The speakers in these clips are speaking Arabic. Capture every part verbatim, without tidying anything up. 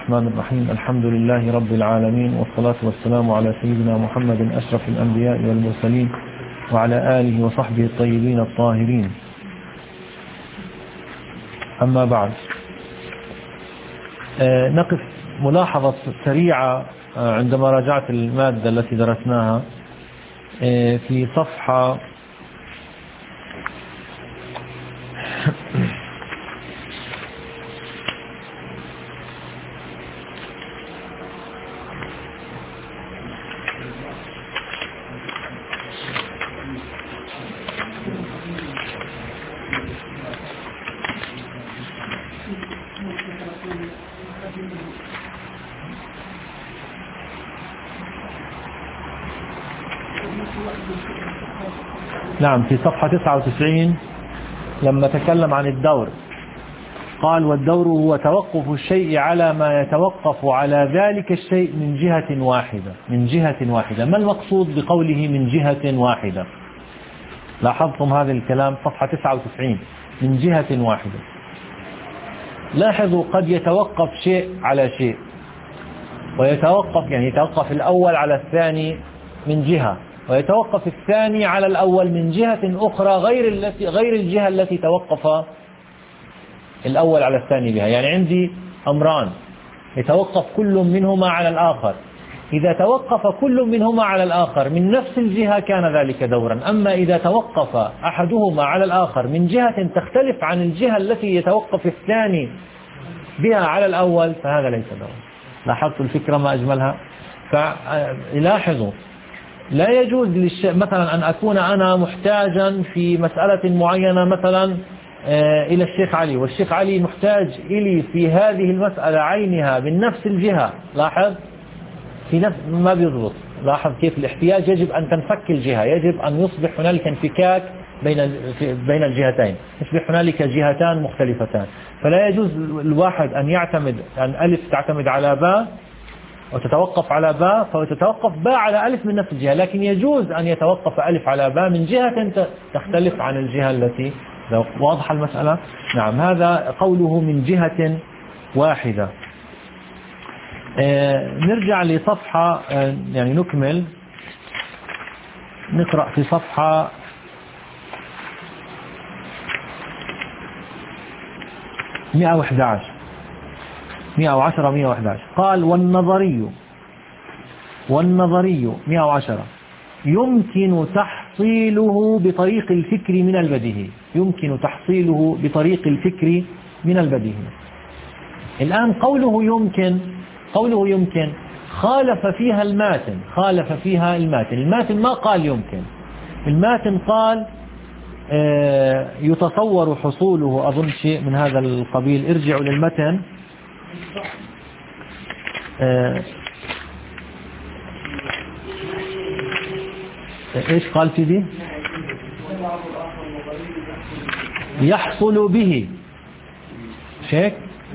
الرحمن الرحيم. الحمد لله رب العالمين، والصلاة والسلام على سيدنا محمد أشرف الأنبياء والمرسلين وعلى آله وصحبه الطيبين الطاهرين. أما بعد، نقف ملاحظة سريعة عندما راجعت المادة التي درسناها في صفحة نعم في صفحة تسعة وتسعين لما تكلم عن الدور قال: والدور هو توقف الشيء على ما يتوقف على ذلك الشيء من جهة واحدة. من جهة واحدة، ما المقصود بقوله من جهة واحدة؟ لاحظتم هذا الكلام؟ صفحة تسعة وتسعين، من جهة واحدة. لاحظوا، قد يتوقف شيء على شيء، ويتوقف يعني يتوقف الأول على الثاني من جهة، ويتوقف الثاني على الأول من جهة أخرى غير التي غير الجهة التي توقف الأول على الثاني بها. يعني عندي أمران يتوقف كل منهما على الآخر، إذا توقف كل منهما على الآخر من نفس الجهة كان ذلك دورا. أما إذا توقف أحدهما على الآخر من جهة تختلف عن الجهة التي يتوقف الثاني بها على الأول فهذا ليس دورا. لاحظتوا الفكرة ما أجملها؟ فلاحظوا، لا يجوز للش... مثلا أن أكون أنا محتاجا في مسألة معينة مثلا إلى الشيخ علي، والشيخ علي محتاج إلي في هذه المسألة عينها من نفس الجهة. لاحظ في نفس ما بيضبط. لاحظ كيف الاحتياج يجب أن تنفك الجهة، يجب أن يصبح هنالك انفكاك بين بين الجهتين، يصبح هنالك جهتان مختلفتان. فلا يجوز الواحد أن يعتمد أن ألف تعتمد على باء وتتوقف على باء، فتتوقف باء على ألف من نفس الجهة، لكن يجوز أن يتوقف ألف على باء من جهة تختلف عن الجهة التي. واضح المسألة؟ نعم، هذا قوله من جهة واحدة. آه نرجع لصفحة، آه يعني نكمل نقرأ في صفحة مئة وأحد عشر مئة وعشرة مئة وأحد عشر. قال: والنظري والنظري مئة وعشرة يمكن تحصيله بطريق الفكر من البديهي. يمكن تحصيله بطريق الفكر من البديهي. الآن قوله يمكن قوله يمكن خالف فيها الماتن خالف فيها الماتن الماتن ما قال يمكن، الماتن قال آه يتصور حصوله، أظن شيء من هذا القبيل. ارجعوا للمتن. آه ايش قال في دي؟ يحصل به شيك.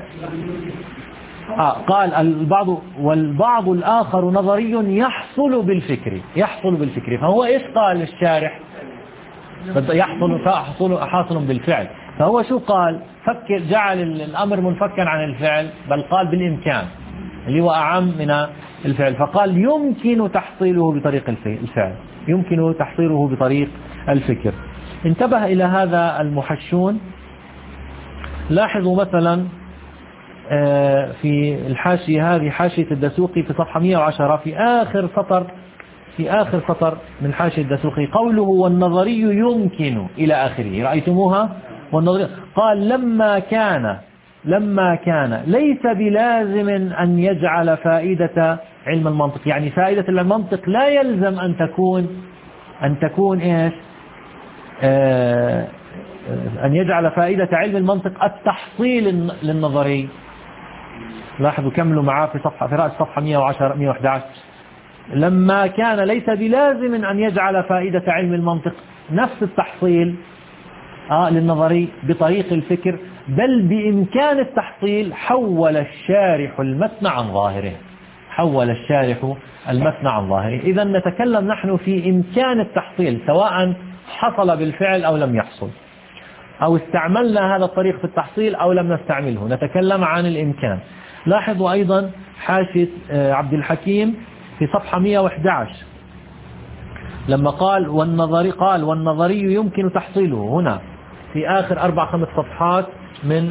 آه قال البعض والبعض الآخر نظري يحصل بالفكر يحصل بالفكر فهو ايش قال الشارح؟ يحصل حصل حاصل بالفعل. فهو شو قال؟ فكر، جعل الأمر منفكا عن الفعل، بل قال بالإمكان اللي هو أعم من الفعل. فقال يمكن تحصيله بطريق الفعل، يمكن تحصيله بطريق الفكر. انتبه إلى هذا المحشون. لاحظوا مثلا في الحاشية هذه، حاشية الدسوقي في صفحة مئة وعشرة، في آخر سطر في آخر سطر من حاشية الدسوقي قوله: والنظري يمكن إلى آخره. رأيتموها؟ والنظري قال: لما كان لما كان ليس بلازم أن يجعل فائدة علم المنطق، يعني فائدة المنطق لا يلزم أن تكون أن تكون إيش؟ آه أن يجعل فائدة علم المنطق التحصيل للنظري. لاحظوا كملوا معاه في صفحة في رأس صفحة مئة وعشرة مئة وأحد عشر. لما كان ليس بلازم أن يجعل فائدة علم المنطق نفس التحصيل آه للنظري بطريق الفكر، بل بإمكان التحصيل، حول الشارح المتن عن ظاهره حول الشارح المتن عن ظاهره. إذا نتكلم نحن في إمكان التحصيل، سواء حصل بالفعل أو لم يحصل، أو استعملنا هذا الطريق في التحصيل أو لم نستعمله، نتكلم عن الإمكان. لاحظوا أيضا حاشية عبد الحكيم في صفحة مئة وأحد عشر لما قال والنظري قال والنظري يمكن تحصيله، هنا في آخر أربع خمس صفحات من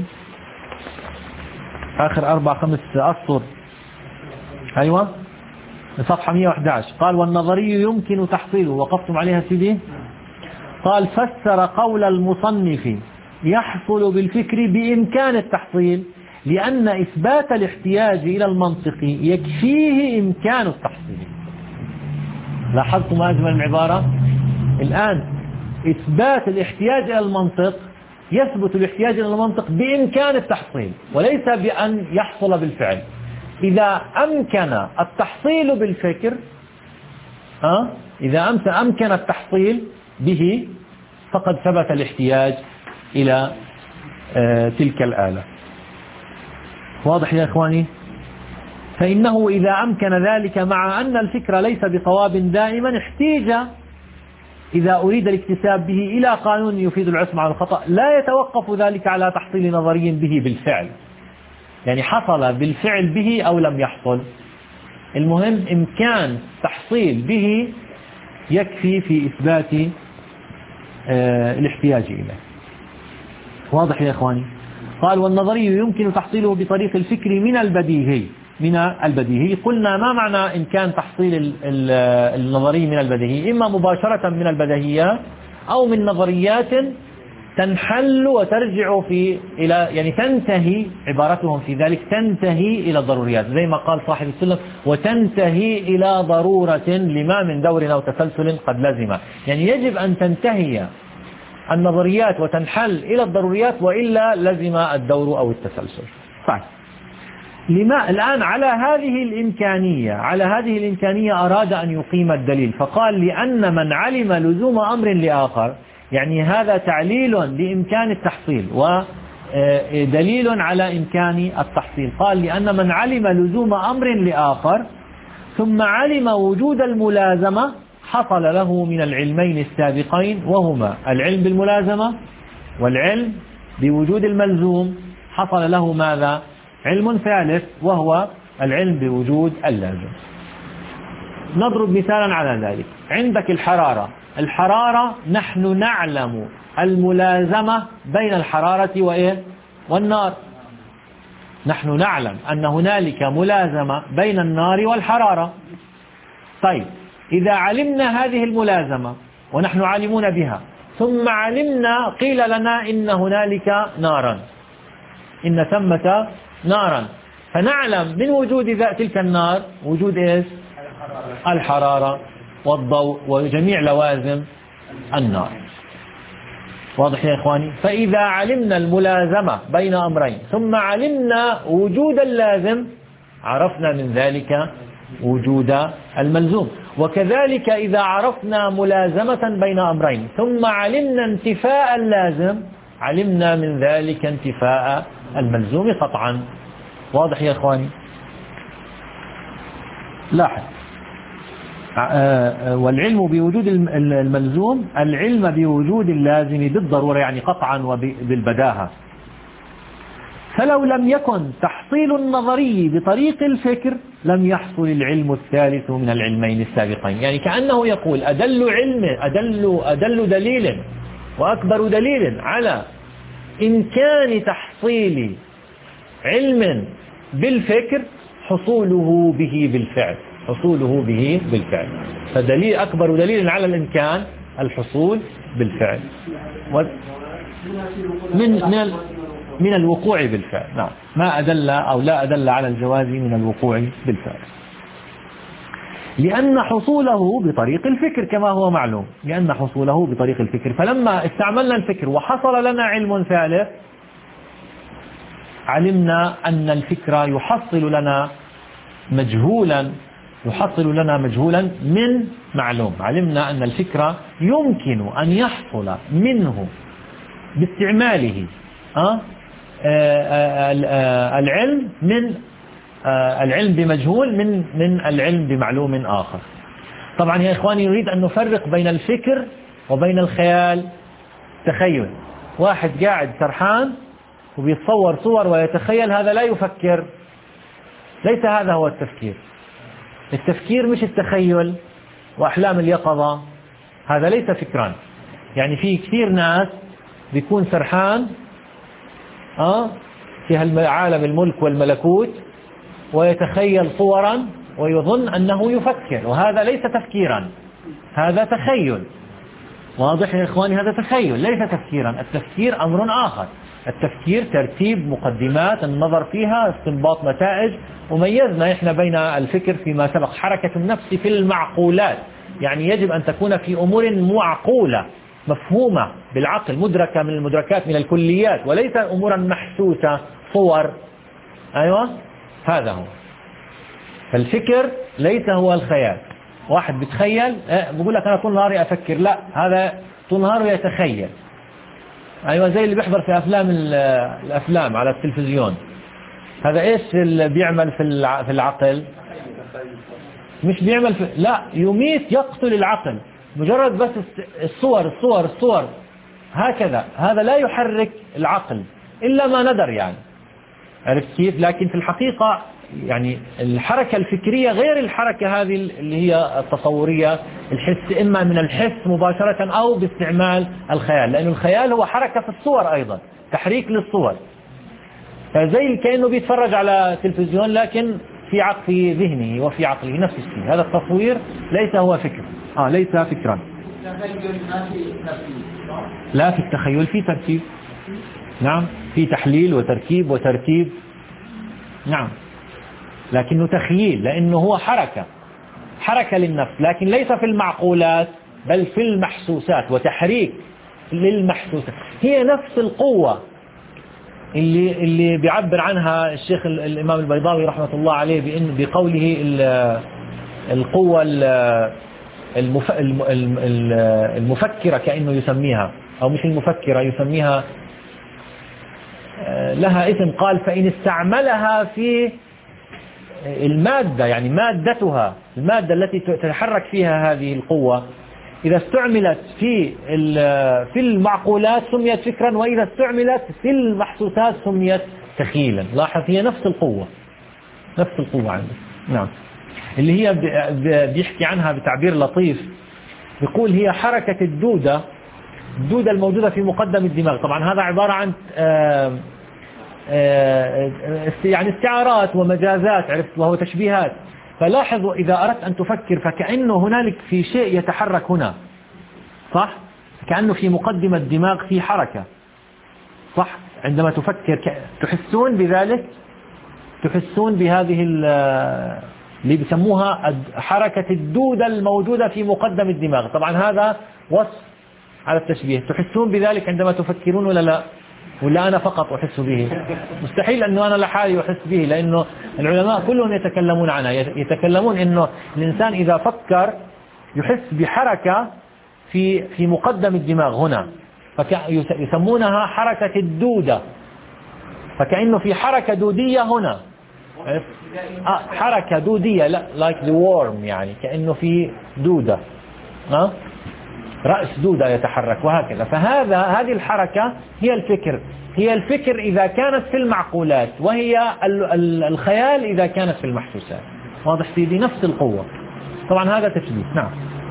آخر أربع خمس أسطر، أيوة صفحة مئة وأحد عشر قال والنظري يمكن تحصيله. وقفتم عليها سيدي؟ قال فسر قول المصنف يحصل بالفكر بإمكان التحصيل لأن إثبات الاحتياج إلى المنطق يكفيه إمكان التحصيل. لاحظتم ما أجمل العبارة؟ الآن إثبات الاحتياج إلى المنطق يثبت الاحتياج إلى المنطق بإمكان التحصيل وليس بأن يحصل بالفعل. إذا أمكن التحصيل بالفكر أه؟ إذا أمكن التحصيل به فقد ثبت الاحتياج إلى آه تلك الآلة. واضح يا إخواني؟ فإنه إذا أمكن ذلك مع أن الفكر ليس بصواب دائما احتيج إذا أريد الاكتساب به إلى قانون يفيد العصمة على الخطأ لا يتوقف ذلك على تحصيل نظري به بالفعل، يعني حصل بالفعل به أو لم يحصل، المهم إمكان تحصيل به يكفي في إثبات آه الاحتياج إليه. واضح يا إخواني؟ قال والنظري يمكن تحصيله بطريق الفكر من البديهي. من البديهي قلنا ما معنى إمكان تحصيل النظري من البديهي؟ إما مباشرة من البديهيات أو من نظريات تنحل وترجع في إلى يعني تنتهي، عبارتهم في ذلك تنتهي إلى الضروريات، زي ما قال صاحب السلم وتنتهي إلى ضرورة لما من دور أو تسلسل قد لزم، يعني يجب أن تنتهي النظريات وتنحل إلى الضروريات وإلا لزم الدور أو التسلسل. طيب لما الآن على هذه الإمكانية على هذه الإمكانية أراد أن يقيم الدليل فقال لأن من علم لزوم أمر لآخر، يعني هذا تعليل لإمكان التحصيل ودليل على إمكان التحصيل. قال لأن من علم لزوم أمر لآخر ثم علم وجود الملازمة حصل له من العلمين السابقين وهما العلم بالملازمة والعلم بوجود الملزوم، حصل له ماذا؟ علم ثالث وهو العلم بوجود اللازم. نضرب مثالا على ذلك. عندك الحرارة، الحرارة نحن نعلم الملازمة بين الحرارة وإيه؟ والنار، نحن نعلم أن هنالك ملازمة بين النار والحرارة. طيب إذا علمنا هذه الملازمة ونحن عالمون بها ثم علمنا قيل لنا إن هنالك نارا، إن ثمة نارا، فنعلم من وجود تلك النار وجود إيش؟ الحرارة والضوء وجميع لوازم النار. واضح يا إخواني؟ فإذا علمنا الملازمة بين أمرين ثم علمنا وجود اللازم عرفنا من ذلك وجود الملزوم، وكذلك إذا عرفنا ملازمة بين أمرين ثم علمنا انتفاء اللازم علمنا من ذلك انتفاء الملزوم قطعا. واضح يا إخواني؟ لاحظ والعلم بوجود الملزوم العلم بوجود اللازم بالضرورة، يعني قطعا وبالبداهة. فلو لم يكن تحصيل النظري بطريق الفكر لم يحصل العلم الثالث من العلمين السابقين، يعني كأنه يقول أدل علم أدل, أدل دليل وأكبر دليل على إمكان تحصيل علم بالفكر حصوله به بالفعل، حصوله به بالفعل. فدليل أكبر دليل على الإمكان الحصول بالفعل من من من الوقوع بالفعل. نعم، ما أدل أو لا أدل على الجواز من الوقوع بالفعل، لأن حصوله بطريق الفكر كما هو معلوم، لأن حصوله بطريق الفكر. فلما استعملنا الفكر وحصل لنا علم ثالث علمنا أن الفكر يحصل لنا مجهولا يحصل لنا مجهولا من معلوم. علمنا أن الفكر يمكن أن يحصل منه باستعماله أه؟ العلم من العلم بمجهول من من العلم بمعلوم آخر. طبعا يا إخواني نريد أن نفرق بين الفكر وبين الخيال. تخيل، واحد قاعد سرحان وبيتصور صور ويتخيل، هذا لا يفكر، ليس هذا هو التفكير. التفكير مش التخيل وأحلام اليقظة، هذا ليس فكرا. يعني في كثير ناس بيكون سرحان آه في عالم الملك والملكوت ويتخيل صورا ويظن أنه يفكر، وهذا ليس تفكيرا، هذا تخيل. واضح يا إخواني؟ هذا تخيل ليس تفكيرا. التفكير أمر آخر. التفكير ترتيب مقدمات، النظر فيها، استنباط نتائج. وميزنا إحنا بين الفكر فيما سبق حركة النفس في المعقولات، يعني يجب أن تكون في أمور معقولة مفهومة بالعقل، مدركة من المدركات من الكليات، وليس أمورا محسوسة صور. أيوة هذا هو. فالفكر ليس هو الخيال. واحد بتخيل اه بقول لك أنا طول نهاري أفكر، لا، هذا طول نهاره يتخيل. أيوة زي اللي بيحضر في أفلام الأفلام على التلفزيون، هذا إيش اللي بيعمل في في العقل؟ مش بيعمل في... لا، يميت يقتل العقل مجرد بس الصور الصور الصور هكذا. هذا لا يحرك العقل إلا ما ندر، يعني عرفت كيف؟ لكن في الحقيقة يعني الحركة الفكرية غير الحركة هذه اللي هي التصورية الحس، إما من الحس مباشرة أو باستعمال الخيال، لأن الخيال هو حركة في الصور أيضا، تحريك للصور. فزي كأنه بيتفرج على تلفزيون لكن في عقل في ذهنه وفي عقله نفس الشيء. هذا التصوير ليس هو فكر، آه ليس فكرا. لا، في التخيل في ترتيب، نعم، في تحليل وتركيب وترتيب، نعم، لكنه تخييل لأنه هو حركة حركة للنفس، لكن ليس في المعقولات بل في المحسوسات، وتحريك للمحسوسات. هي نفس القوة اللي اللي بيعبر عنها الشيخ الإمام البيضاوي رحمة الله عليه بإن بقوله القوة المفكرة كأنه يسميها، أو مش المفكرة، يسميها لها اسم، قال فإن استعملها في المادة، يعني مادتها، المادة التي تتحرك فيها هذه القوة، إذا استعملت في في المعقولات سميت فكرا، وإذا استعملت في المحسوسات سميت تخيلا. لاحظ هي نفس القوة، نفس القوة عنده، نعم، اللي هي بيحكي عنها بتعبير لطيف، بيقول هي حركة الدودة الدودة الموجودة في مقدم الدماغ. طبعا هذا عبارة عن آآ آآ يعني استعارات ومجازات، عرفت، وهو تشبيهات. فلاحظوا إذا أردت أن تفكر فكأنه هنالك في شيء يتحرك هنا، صح؟ كأنه في مقدمة الدماغ في حركة، صح؟ عندما تفكر تحسون بذلك، تحسون بهذه اللي بيسموها حركة الدودة الموجودة في مقدم الدماغ. طبعا هذا وصف على التشبيه. تحسون بذلك عندما تفكرون ولا لا؟ ولا أنا فقط أحس به؟ مستحيل أنه أنا لحالي أحس به، لأنه العلماء كلهم يتكلمون عنها، يتكلمون أنه الإنسان إذا فكر يحس بحركة في في مقدم الدماغ هنا، فيسمونها حركة الدودة، فكأنه في حركة دودية هنا، آه حركة دودية، لا like the worm، يعني كأنه في دودة، ها؟ رأس دودة يتحرك وهكذا. فهذا هذه الحركة هي الفكر، هي الفكر إذا كانت في المعقولات، وهي الخيال إذا كانت في المحسوسات. واضح سيدي؟ نفس القوة. طبعا هذا تشبيه، نعم،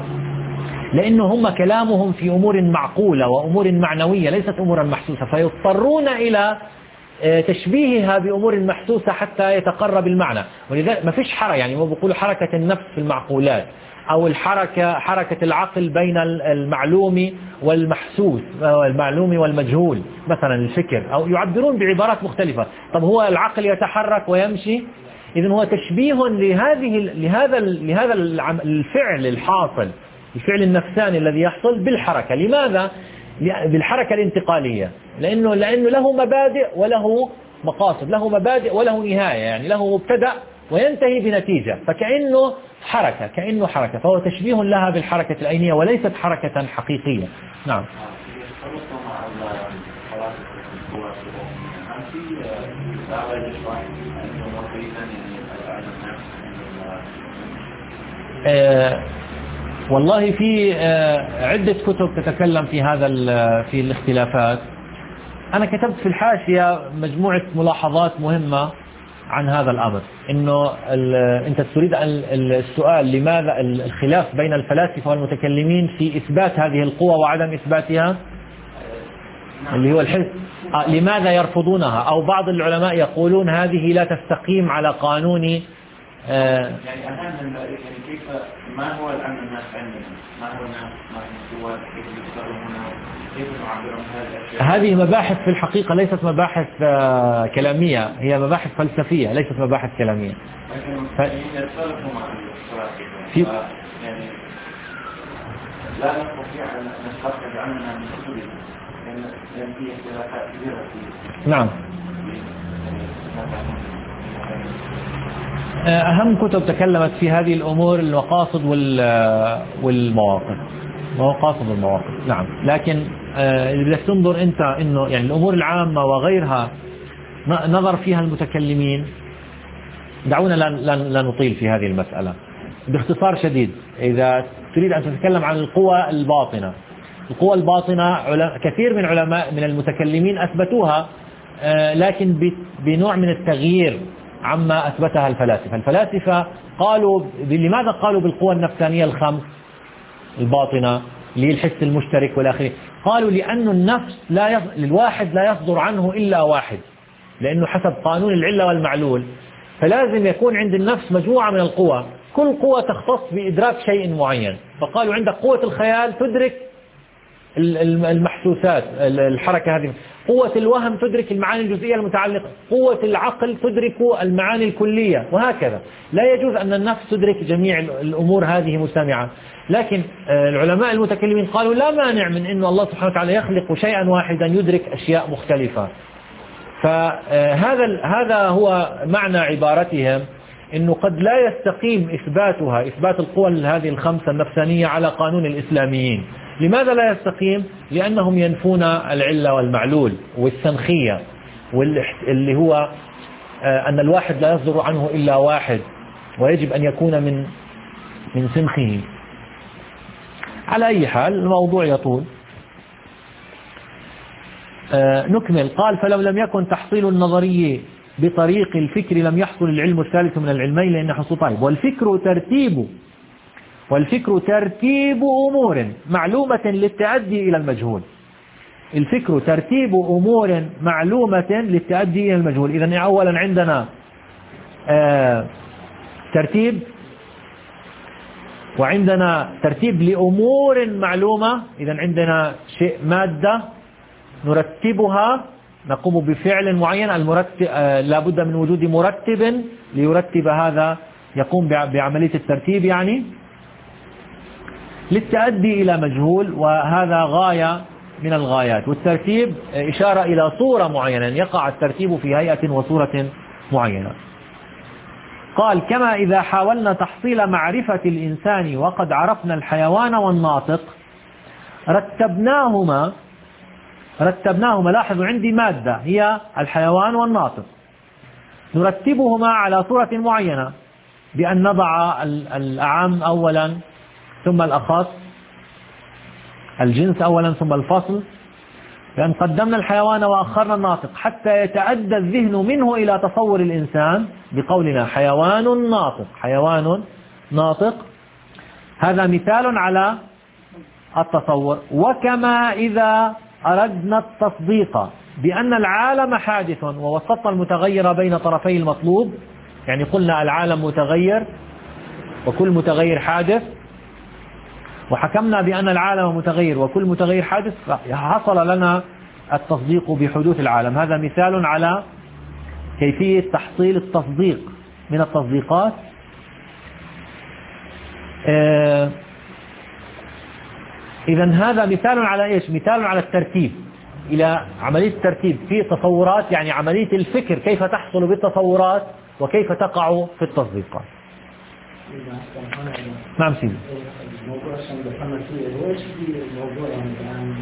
لأنه هم كلامهم في أمور معقولة وأمور معنوية ليست أمورا محسوسة، فيضطرون إلى تشبيهها بأمور محسوسة حتى يتقرب المعنى. ولذلك ما فيش حركة، يعني ما بيقولوا حركة النفس في المعقولات، أو الحركة حركة العقل بين المعلوم والمحسوس، المعلوم والمجهول، مثلا الفكر، أو يعبرون بعبارات مختلفة. طب هو العقل يتحرك ويمشي، إذن هو تشبيه لهذه لهذا لهذا الفعل الحاصل، الفعل النفساني الذي يحصل بالحركة. لماذا؟ بالحركة الانتقالية، لأنه لأنه له مبادئ وله مقاصد، له مبادئ وله نهاية، يعني له مبتدأ وينتهي بنتيجة، فكأنه حركة كأنه حركة فهو تشبيه لها بالحركة العينية وليست حركة حقيقية. نعم. آه والله في آه عدة كتب تتكلم في هذا في الاختلافات. أنا كتبت في الحاشية مجموعة ملاحظات مهمة عن هذا الأمر، إنه أنت تريد السؤال لماذا الخلاف بين الفلاسفة والمتكلمين في إثبات هذه القوة وعدم إثباتها، اللي هو الحس، آه لماذا يرفضونها؟ أو بعض العلماء يقولون هذه لا تستقيم على قانون آه يعني الآن يعني كيف ما هو الآن الناس عندنا، ما هو الناس ما هو كيف يتصرفون، كيف يعبرون هذه الأشياء؟ هذه مباحث في الحقيقة ليست مباحث آه كلامية، هي مباحث فلسفية ليست مباحث كلامية. ف... يتصرفوا مع الفلاسفة يعني لا نستطيع أن نستخرج عننا من كتبهم لأن فيه اختلافات كبيرة فيه. نعم. أهم كتب تكلمت في هذه الأمور المقاصد والمواقف، مقاصد والمواقف. نعم. لكن اللي بدك تنظر أنت إنه يعني الأمور العامة وغيرها نظر فيها المتكلمين. دعونا لا نطيل في هذه المسألة. باختصار شديد، إذا تريد أن تتكلم عن القوى الباطنة، القوى الباطنة كثير من علماء من المتكلمين أثبتوها، لكن بنوع من التغيير عما أثبتها الفلاسفة. الفلاسفة قالوا، لماذا قالوا بالقوى النفسانية الخمس الباطنة للحس المشترك والآخرين؟ قالوا لأن النفس لا يص... الواحد لا يصدر عنه إلا واحد، لأنه حسب قانون العلة والمعلول، فلازم يكون عند النفس مجموعة من القوى، كل قوة تختص بإدراك شيء معين. فقالوا عندك قوة الخيال تدرك المحسوسات، الحركة هذه، قوة الوهم تدرك المعاني الجزئية المتعلقة، قوة العقل تدرك المعاني الكلية، وهكذا. لا يجوز أن النفس تدرك جميع الأمور هذه مسامعة. لكن العلماء المتكلمين قالوا لا مانع من أن الله سبحانه وتعالى يخلق شيئا واحدا يدرك أشياء مختلفة. فهذا هذا هو معنى عبارتهم، أنه قد لا يستقيم إثباتها، إثبات القوى هذه الخمسة النفسانية على قانون الإسلاميين. لماذا لا يستقيم؟ لأنهم ينفون العلة والمعلول والسنخية، واللي هو أن الواحد لا يصدر عنه إلا واحد، ويجب أن يكون من من سنخه. على أي حال الموضوع يطول. نكمل. قال: فلو لم يكن تحصيل النظرية بطريق الفكر لم يحصل العلم الثالث من العلمين، لأن حصول طيب. والفكر ترتيب والفكر ترتيب أمور معلومة للتأدي إلى المجهول. الفكر ترتيب أمور معلومة للتأدي إلى المجهول. إذن أولا عندنا آه ترتيب، وعندنا ترتيب لأمور معلومة. إذن عندنا شيء مادة نرتبها، نقوم بفعل معين. المرتب آه لابد من وجود مرتب ليرتب هذا، يقوم بعملية الترتيب يعني للتأدي إلى مجهول، وهذا غاية من الغايات. والترتيب إشارة إلى صورة معينة، يقع الترتيب في هيئة وصورة معينة. قال: كما إذا حاولنا تحصيل معرفة الإنسان وقد عرفنا الحيوان والناطق رتبناهما رتبناهما لاحظوا عندي مادة هي الحيوان والناطق، نرتبهما على صورة معينة بأن نضع الأعم أولا ثم الأخص، الجنس أولا ثم الفصل، لأن قدمنا الحيوان وأخرنا الناطق حتى يتأدى الذهن منه إلى تصور الإنسان بقولنا حيوان ناطق. حيوان ناطق هذا مثال على التصور. وكما إذا أردنا التصديق بأن العالم حادث ووسطنا المتغير بين طرفي المطلوب، يعني قلنا العالم متغير وكل متغير حادث، وحكمنا بأن العالم متغير وكل متغير حادث، حصل لنا التصديق بحدوث العالم. هذا مثال على كيفية تحصيل التصديق من التصديقات. آه إذن هذا مثال على إيش؟ مثال على الترتيب، إلى عملية الترتيب في تصورات، يعني عملية الفكر كيف تحصل بالتصورات وكيف تقع في التصديقات. نعم سيدي. الموضوع عشان دخلنا فيه هو ايش في الموضوع يعني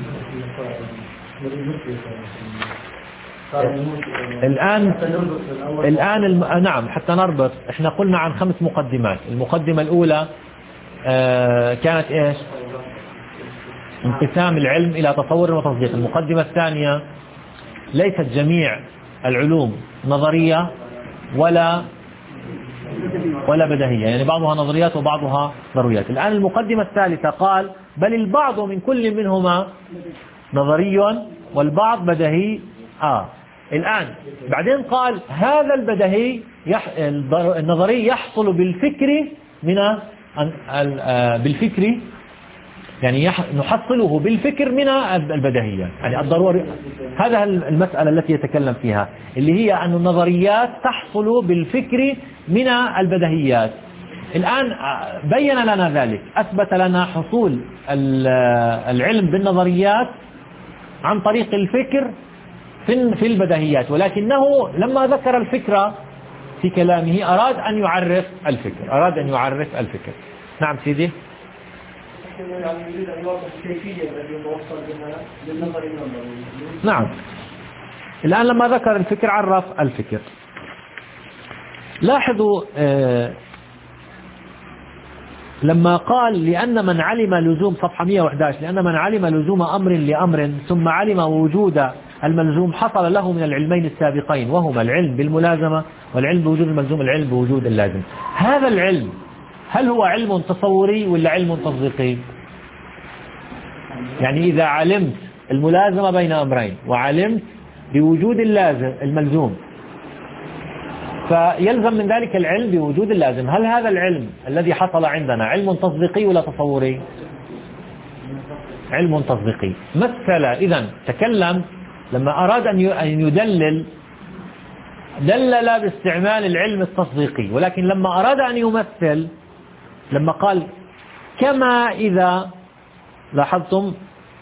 الآن الآن الم... نعم حتى نربط، احنا قلنا عن خمس مقدمات. المقدمة الأولى آه كانت ايش؟ انقسام العلم إلى تصور وتصديق. المقدمة الثانية ليست جميع العلوم نظرية ولا ولا بديهية، يعني بعضها نظريات وبعضها ضروريات. الآن المقدمة الثالثة قال بل البعض من كل منهما نظري والبعض بديهي. آه الآن بعدين قال هذا البديهي يح... النظري يحصل بالفكر من بالفكر، يعني يح... نحصله بالفكر من البديهيات، يعني الضروري. هذا المسألة التي يتكلم فيها اللي هي أن النظريات تحصل بالفكر من البديهيات. الآن بين لنا ذلك، أثبت لنا حصول العلم بالنظريات عن طريق الفكر في البديهيات، ولكنه لما ذكر الفكرة في كلامه أراد أن يعرف الفكر أراد أن يعرف الفكر. نعم سيدي. يعني يريد أن يوضح الكيفية التي يتوصل بها للنظر النظري. نعم. الآن لما ذكر الفكر عرف الفكر. لاحظوا آه لما قال لأن من علم لزوم، صفحة مئة وأحد عشر، لأن من علم لزوم أمر لأمر ثم علم وجود الملزوم حصل له من العلمين السابقين، وهما العلم بالملازمة والعلم بوجود الملزوم، العلم بوجود اللازم. هذا العلم هل هو علم تصوري ولا علم تصديقي؟ يعني إذا علمت الملازمة بين أمرين وعلمت بوجود اللازم الملزوم فيلزم من ذلك العلم بوجود اللازم. هل هذا العلم الذي حصل عندنا علم تصديقي ولا تصوري؟ علم تصديقي. مثل إذن تكلم لما أراد أن يدلل دلل باستعمال العلم التصديقي، ولكن لما أراد أن يمثل لما قال كما إذا لاحظتم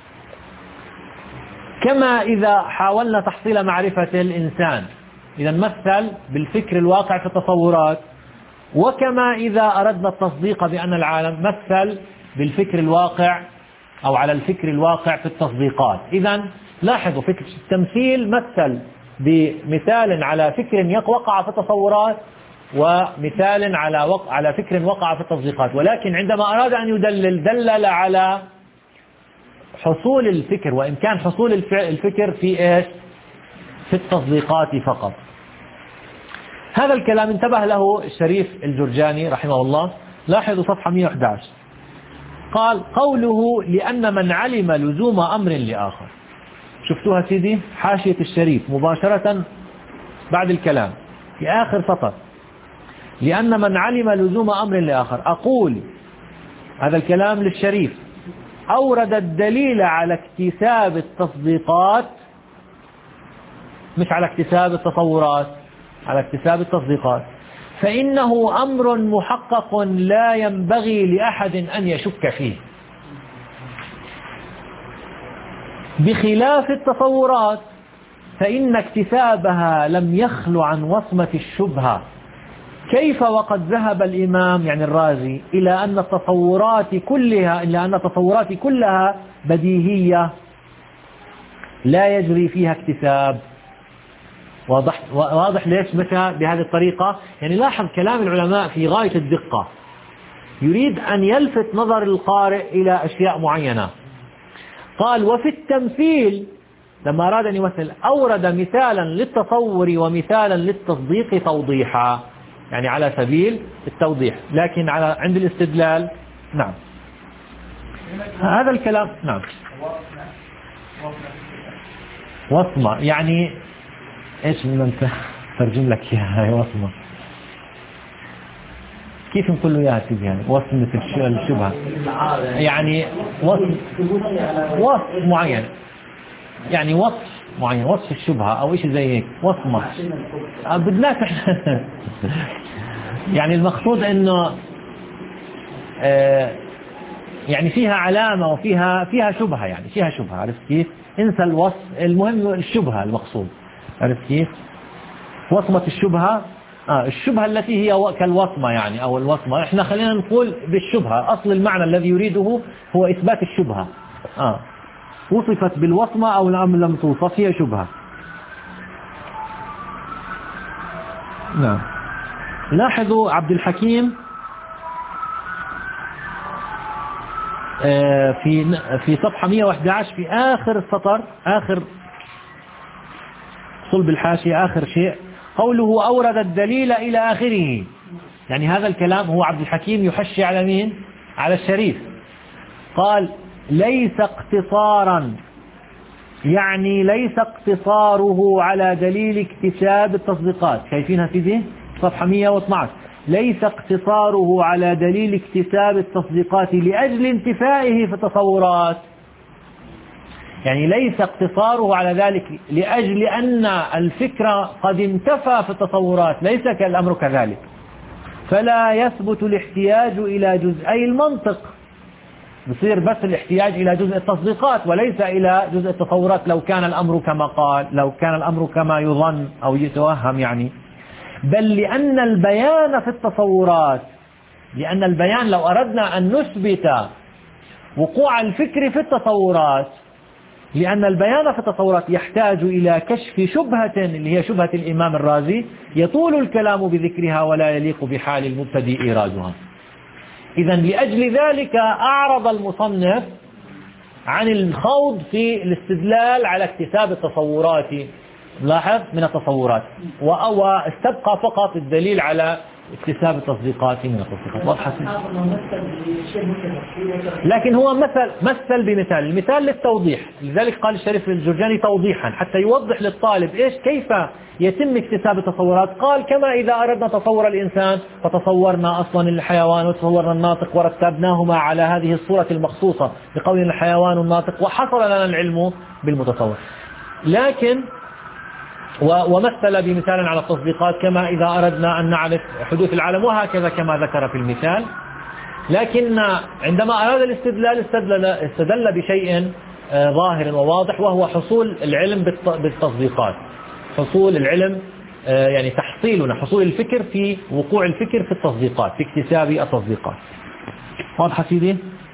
كما إذا حاولنا تحصيل معرفة الإنسان، إذا مثل بالفكر الواقع في التصورات، وكما إذا أردنا التصديق بأن العالم مثل بالفكر الواقع أو على الفكر الواقع في التصديقات. إذا لاحظوا فكر التمثيل مثل بمثال على فكر وقع في التصورات ومثال على وقع على فكر وقع في التصديقات، ولكن عندما أراد أن يدلل دلل على حصول الفكر وإمكان حصول الفكر في إيش؟ في التصديقات فقط. هذا الكلام انتبه له الشريف الجرجاني رحمه الله. لاحظوا صفحة مئة وأحد عشر قال قوله لأن من علم لزوم أمر لآخر. شفتوها سيدي حاشية الشريف مباشرة بعد الكلام في آخر سطر، لأن من علم لزوم أمر لآخر. أقول هذا الكلام للشريف أورد الدليل على اكتساب التصديقات، مش على اكتساب التصورات، على اكتساب التصديقات، فإنه أمر محقق لا ينبغي لأحد أن يشك فيه، بخلاف التصورات فإن اكتسابها لم يخل عن وصمة الشبهة. كيف وقد ذهب الإمام يعني الرازي إلى أن التصورات كلها إلى أن التصورات كلها بديهية لا يجري فيها اكتساب. واضح واضح ليش مشى بهذه الطريقة؟ يعني لاحظ كلام العلماء في غاية الدقة، يريد أن يلفت نظر القارئ إلى أشياء معينة. قال وفي التمثيل لما أراد أن يمثل أورد مثالا للتصور ومثالا للتصديق توضيحا، يعني على سبيل التوضيح، لكن على عند الاستدلال نعم هذا الكلام نعم وصمة، يعني ايش من ترجم لك اياها وصمة، كيف نقول له اياها سيدي؟ يعني وصمة الشبهة، يعني وصف وصف معين، يعني وصف معين، وصف الشبهة او ايش زي هيك وصمة بدناش يعني المقصود انه آه يعني فيها علامة وفيها فيها شبهة، يعني فيها شبهة، عرفت كيف؟ انسى الوصف، المهم الشبهة المقصود، عرفت كيف؟ وصمة الشبهة آه الشبهة التي هي كالوصمة يعني أو الوصمة، إحنا خلينا نقول بالشبهة، أصل المعنى الذي يريده هو إثبات الشبهة. آه وصفت بالوصمة أو لم توصف هي شبهة. نعم لاحظوا عبد الحكيم آه في في صفحة مئة وأحد عشر في آخر السطر، آخر صلب الحاشية آخر شيء، قوله أورد الدليل إلى آخره، يعني هذا الكلام هو عبد الحكيم يحشي على مين؟ على الشريف. قال ليس اقتصارا، يعني ليس اقتصاره على دليل اكتساب التصديقات. شايفينها سيدي صفحة مئة واثني عشر. ليس اقتصاره على دليل اكتساب التصديقات لأجل انتفائه في التصورات، يعني ليس اقتصاره على ذلك لأجل أن الفكرة قد انتفى في التصورات، ليس كالأمر كذلك. فلا يثبت الاحتياج إلى جزئي المنطق، يصير بس الاحتياج إلى جزء التصديقات وليس إلى جزء التصورات لو كان الأمر كما قال، لو كان الأمر كما يظن أو يتوهم يعني. بل لأن البيان في التصورات، لأن البيان لو أردنا أن نثبت وقوع الفكر في التصورات، لأن البيان في التصورات يحتاج إلى كشف شبهة اللي هي شبهة الإمام الرازي يطول الكلام بذكرها ولا يليق بحال المبتدئ إيرادها. إذا لأجل ذلك أعرض المصنف عن الخوض في الاستدلال على اكتساب التصورات، لاحظ من التصورات، واستبقى فقط الدليل على اكتساب التصديقات من التصديقات. واضحة؟ لكن هو مثل مثل بمثال، المثال للتوضيح، لذلك قال الشريف الجرجاني توضيحا حتى يوضح للطالب ايش كيف يتم اكتساب التصورات. قال كما إذا أردنا تصور الإنسان فتصورنا أصلا الحيوان وتصورنا الناطق ورتبناهما على هذه الصورة المخصوصة بقول الحيوان الناطق وحصل لنا العلم بالمتصور. لكن ومثل بمثال على التصديقات كما إذا أردنا أن نعرف حدوث العالم، وهكذا كما ذكر في المثال. لكن عندما أراد الاستدلال استدل, استدل بشيء ظاهر وواضح، وهو حصول العلم بالتصديقات، حصول العلم يعني تحصيلنا، حصول الفكر في وقوع الفكر في التصديقات، في اكتساب التصديقات. واضح سيدي؟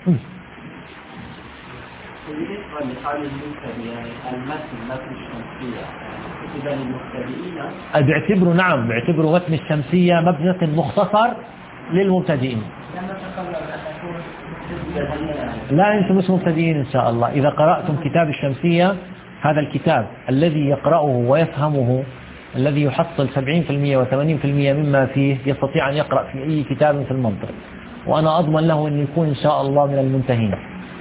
بالنسبة لحال المبتدئ يعني المتن متن الشمسية إذا للمبتدئين بيعتبروا نعم بيعتبروا متن الشمسية مبنى مختصر للمبتدئين. لا أنتم مش مبتدئين إن شاء الله. إذا قرأتم كتاب الشمسية، هذا الكتاب الذي يقرأه ويفهمه، الذي يحصل سبعين بالمئة وثمانين بالمئة مما فيه، يستطيع أن يقرأ في أي كتاب في المنطق، وأنا أضمن له أن يكون إن شاء الله من المنتهين.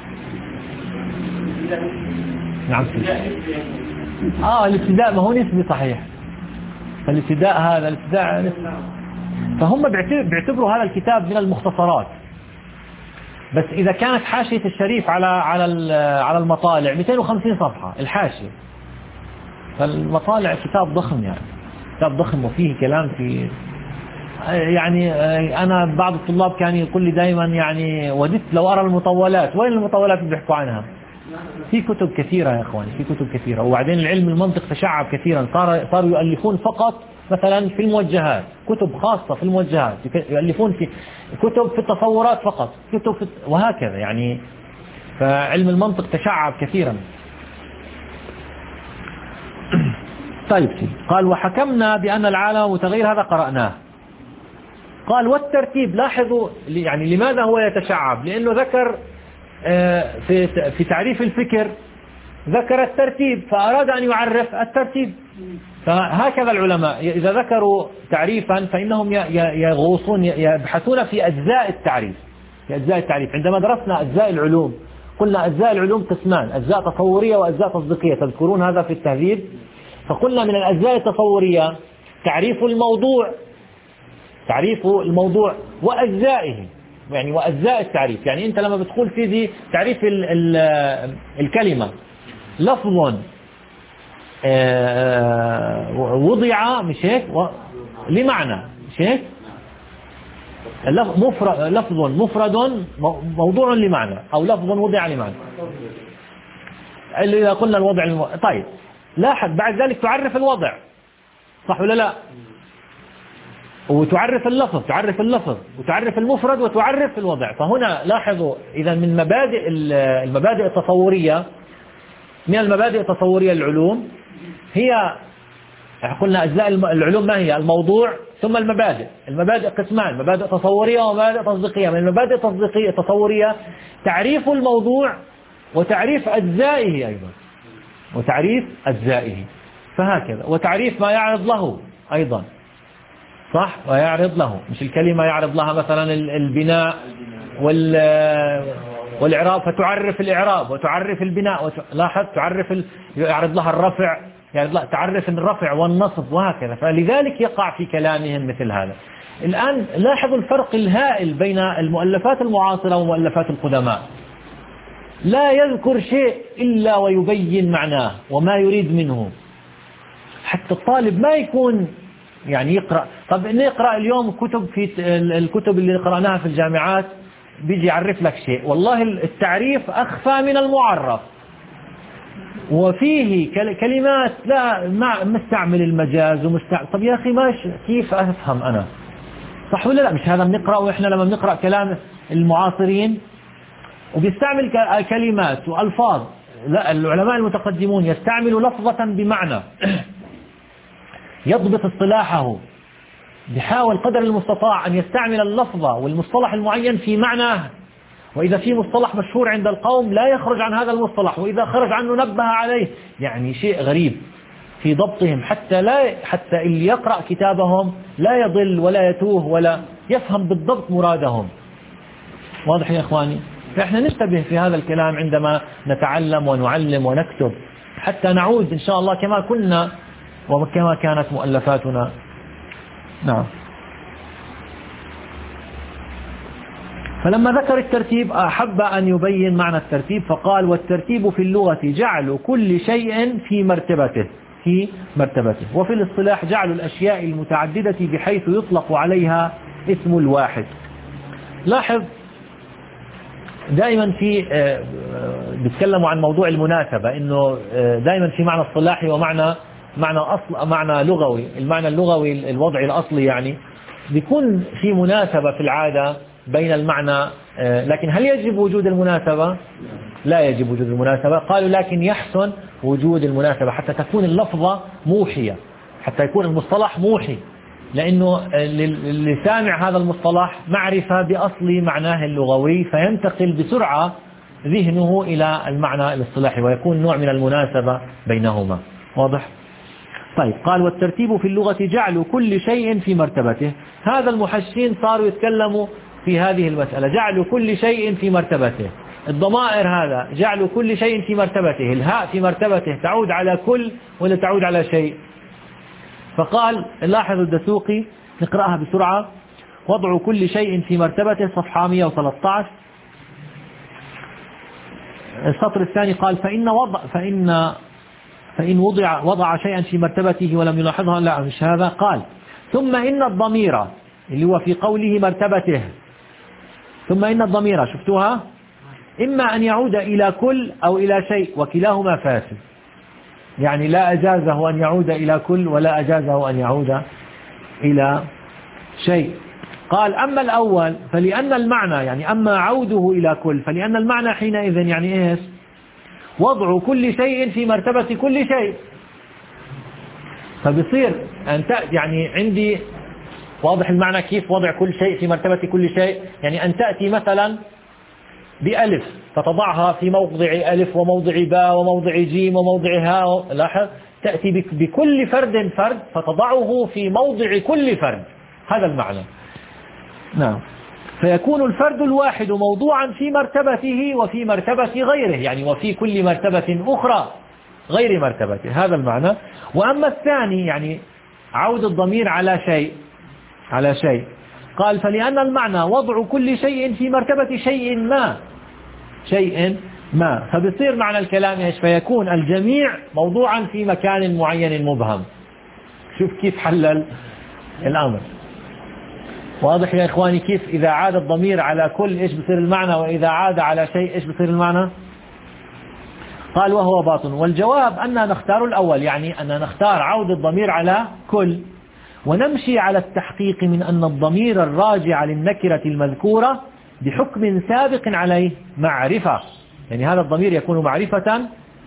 نعم. آه الابتداء ما هو نسبي صحيح، فالابتداء هذا الابتداء نسبي. فهم بيعتبروا هذا الكتاب من المختصرات. بس إذا كانت حاشية الشريف على على على المطالع مئتين وخمسين صفحة الحاشية، فالمطالع كتاب ضخم، يعني كتاب ضخم وفيه كلام في يعني. أنا بعض الطلاب كان يقول لي دائما يعني وددت لو أرى المطولات. وين المطولات اللي بيحكوا عنها؟ في كتب كثيرة يا إخواني، في كتب كثيرة. وبعدين العلم المنطق تشعب كثيرا، صار صاروا يؤلفون فقط مثلا في الموجهات، كتب خاصة في الموجهات، يؤلفون في كتب في التصورات فقط، كتب في وهكذا يعني. فعلم المنطق تشعب كثيرا. طيب قال وحكمنا بأن العالم متغير، هذا قرأناه. قال والترتيب، لاحظوا يعني لماذا هو يتشعب، لأنه ذكر في في تعريف الفكر ذكر الترتيب، فأراد أن يعرف الترتيب. فهكذا العلماء إذا ذكروا تعريفا فإنهم يغوصون يبحثون في أجزاء التعريف، في أجزاء التعريف. عندما درسنا أجزاء العلوم قلنا أجزاء العلوم قسمان، أجزاء تصورية وأجزاء تصديقية، تذكرون هذا في التهذيب. فقلنا من الأجزاء التصورية تعريف الموضوع، تعريف الموضوع وأجزائه، يعني وأجزاء التعريف. يعني أنت لما بتقول في دي تعريف ال ال الكلمة لفظ وضع مش هيك لمعنى، مش هيك؟ مفرد، لفظ مفرد موضوع لمعنى، أو لفظ وضع لمعنى. اللي إذا قلنا الوضع الم... طيب لاحظ بعد ذلك تعرف الوضع، صح ولا لا؟ وتعرف اللفظ، تعرف اللفظ وتعرف المفرد وتعرف الوضع. فهنا لاحظوا إذا من مبادئ المبادئ التصورية، من المبادئ التصورية العلوم هي قلنا أجزاء العلوم ما هي؟ الموضوع ثم المبادئ. المبادئ قسمان، مبادئ تصورية ومبادئ تصديقية. من المبادئ التصديقية التصورية تعريف الموضوع وتعريف أجزائه أيضا، وتعريف أجزائه. فهكذا وتعريف ما يعرض له، أيضا صح، ويعرض له، مش الكلمة يعرض لها مثلا البناء والإعراب فتعرف الإعراب وتعرف البناء، لاحظ تعرف ال... يعرض لها الرفع، يعني لا تعرف الرفع والنصب وهكذا. فلذلك يقع في كلامهم مثل هذا. الآن لاحظوا الفرق الهائل بين المؤلفات المعاصرة ومؤلفات القدماء. لا يذكر شيء إلا ويبين معناه وما يريد منه، حتى الطالب ما يكون يعني يقرأ. طب نقرأ اليوم كتب، في الكتب اللي قرأناها في الجامعات بيجي يعرف لك شيء، والله التعريف أخفى من المعرف، وفيه كلمات لا مستعمل المجاز ومستعمل. طب يا أخي ماشي، كيف أفهم أنا؟ صح ولا لا؟ مش هذا بنقرأ، وإحنا لما بنقرأ كلام المعاصرين وبيستعمل كلمات وألفاظ، لا العلماء المتقدمون يستعملوا لفظة بمعنى، يضبط اصطلاحه، بيحاول قدر المستطاع أن يستعمل اللفظة والمصطلح المعين في معناه، وإذا في مصطلح مشهور عند القوم لا يخرج عن هذا المصطلح، وإذا خرج عنه نبه عليه. يعني شيء غريب في ضبطهم، حتى لا حتى اللي يقرأ كتابهم لا يضل ولا يتوه ولا يفهم بالضبط مرادهم. واضح يا إخواني؟ فإحنا نشتبه في هذا الكلام عندما نتعلم ونعلم ونكتب، حتى نعود إن شاء الله كما كنا وكما كانت مؤلفاتنا. نعم. فلما ذكر الترتيب أحب أن يبين معنى الترتيب، فقال: والترتيب في اللغة جعل كل شيء في مرتبته في مرتبته وفي الاصطلاح جعل الأشياء المتعددة بحيث يطلق عليها اسم الواحد. لاحظ دائما في بيتكلموا عن موضوع المناسبة، إنه دائما في معنى اصطلاحي ومعنى معنى أصل معنى لغوي. المعنى اللغوي الوضعي الأصلي يعني بيكون في مناسبة في العادة بين المعنى، لكن هل يجب وجود المناسبة؟ لا يجب وجود المناسبة. قالوا لكن يحسن وجود المناسبة حتى تكون اللفظة موحية، حتى يكون المصطلح موحي، لأنه اللي سامع هذا المصطلح معرفة بأصل معناه اللغوي، فينتقل بسرعة ذهنه إلى المعنى الاصطلاحي ويكون نوع من المناسبة بينهما. واضح؟ طيب، قال: والترتيب في اللغة جعل كل شيء في مرتبته. هذا المحشين صاروا يتكلموا في هذه المسألة، جعل كل شيء في مرتبته. الضمائر هذا جعل كل شيء في مرتبته، الهاء في مرتبته تعود على كل ولا تعود على شيء؟ فقال، لاحظوا الدسوقي نقرأها بسرعة: وضع كل شيء في مرتبته، صفحة مئة وثلاثة عشر. السطر الثاني قال: فإن وضع فإن فإن وضع وضع شيئا في مرتبته ولم يلاحظها، لا مش هذا. قال: ثم إن الضمير اللي هو في قوله مرتبته، ثم إن الضمير شفتوها إما أن يعود إلى كل أو إلى شيء، وكلاهما فاسد. يعني لا أجازه أن يعود إلى كل ولا أجازه أن يعود إلى شيء. قال: أما الأول فلأن المعنى، يعني أما عوده إلى كل فلأن المعنى حينئذ يعني إيش؟ وضع كل شيء في مرتبة كل شيء. فبصير أن تأتي، يعني عندي واضح المعنى كيف وضع كل شيء في مرتبة كل شيء، يعني أن تأتي مثلا بألف فتضعها في موضع ألف وموضع باء وموضع جيم وموضع هاء. لاحظ، تأتي بكل فرد فرد فتضعه في موضع كل فرد، هذا المعنى. نعم. فيكون الفرد الواحد موضوعا في مرتبته وفي مرتبة غيره، يعني وفي كل مرتبة أخرى غير مرتبته، هذا المعنى. وأما الثاني يعني عود الضمير على شيء على شيء قال: فلأن المعنى وضع كل شيء في مرتبة شيء ما شيء ما فبصير معنى الكلام ايش؟ فيكون الجميع موضوعا في مكان معين مبهم. شوف كيف حلل الأمر. واضح يا إخواني كيف إذا عاد الضمير على كل إيش بصير المعنى، وإذا عاد على شيء إيش بصير المعنى؟ قال: وهو باطن. والجواب أننا نختار الأول، يعني أننا نختار عود الضمير على كل، ونمشي على التحقيق من أن الضمير الراجع للنكرة المذكورة بحكم سابق عليه معرفة، يعني هذا الضمير يكون معرفة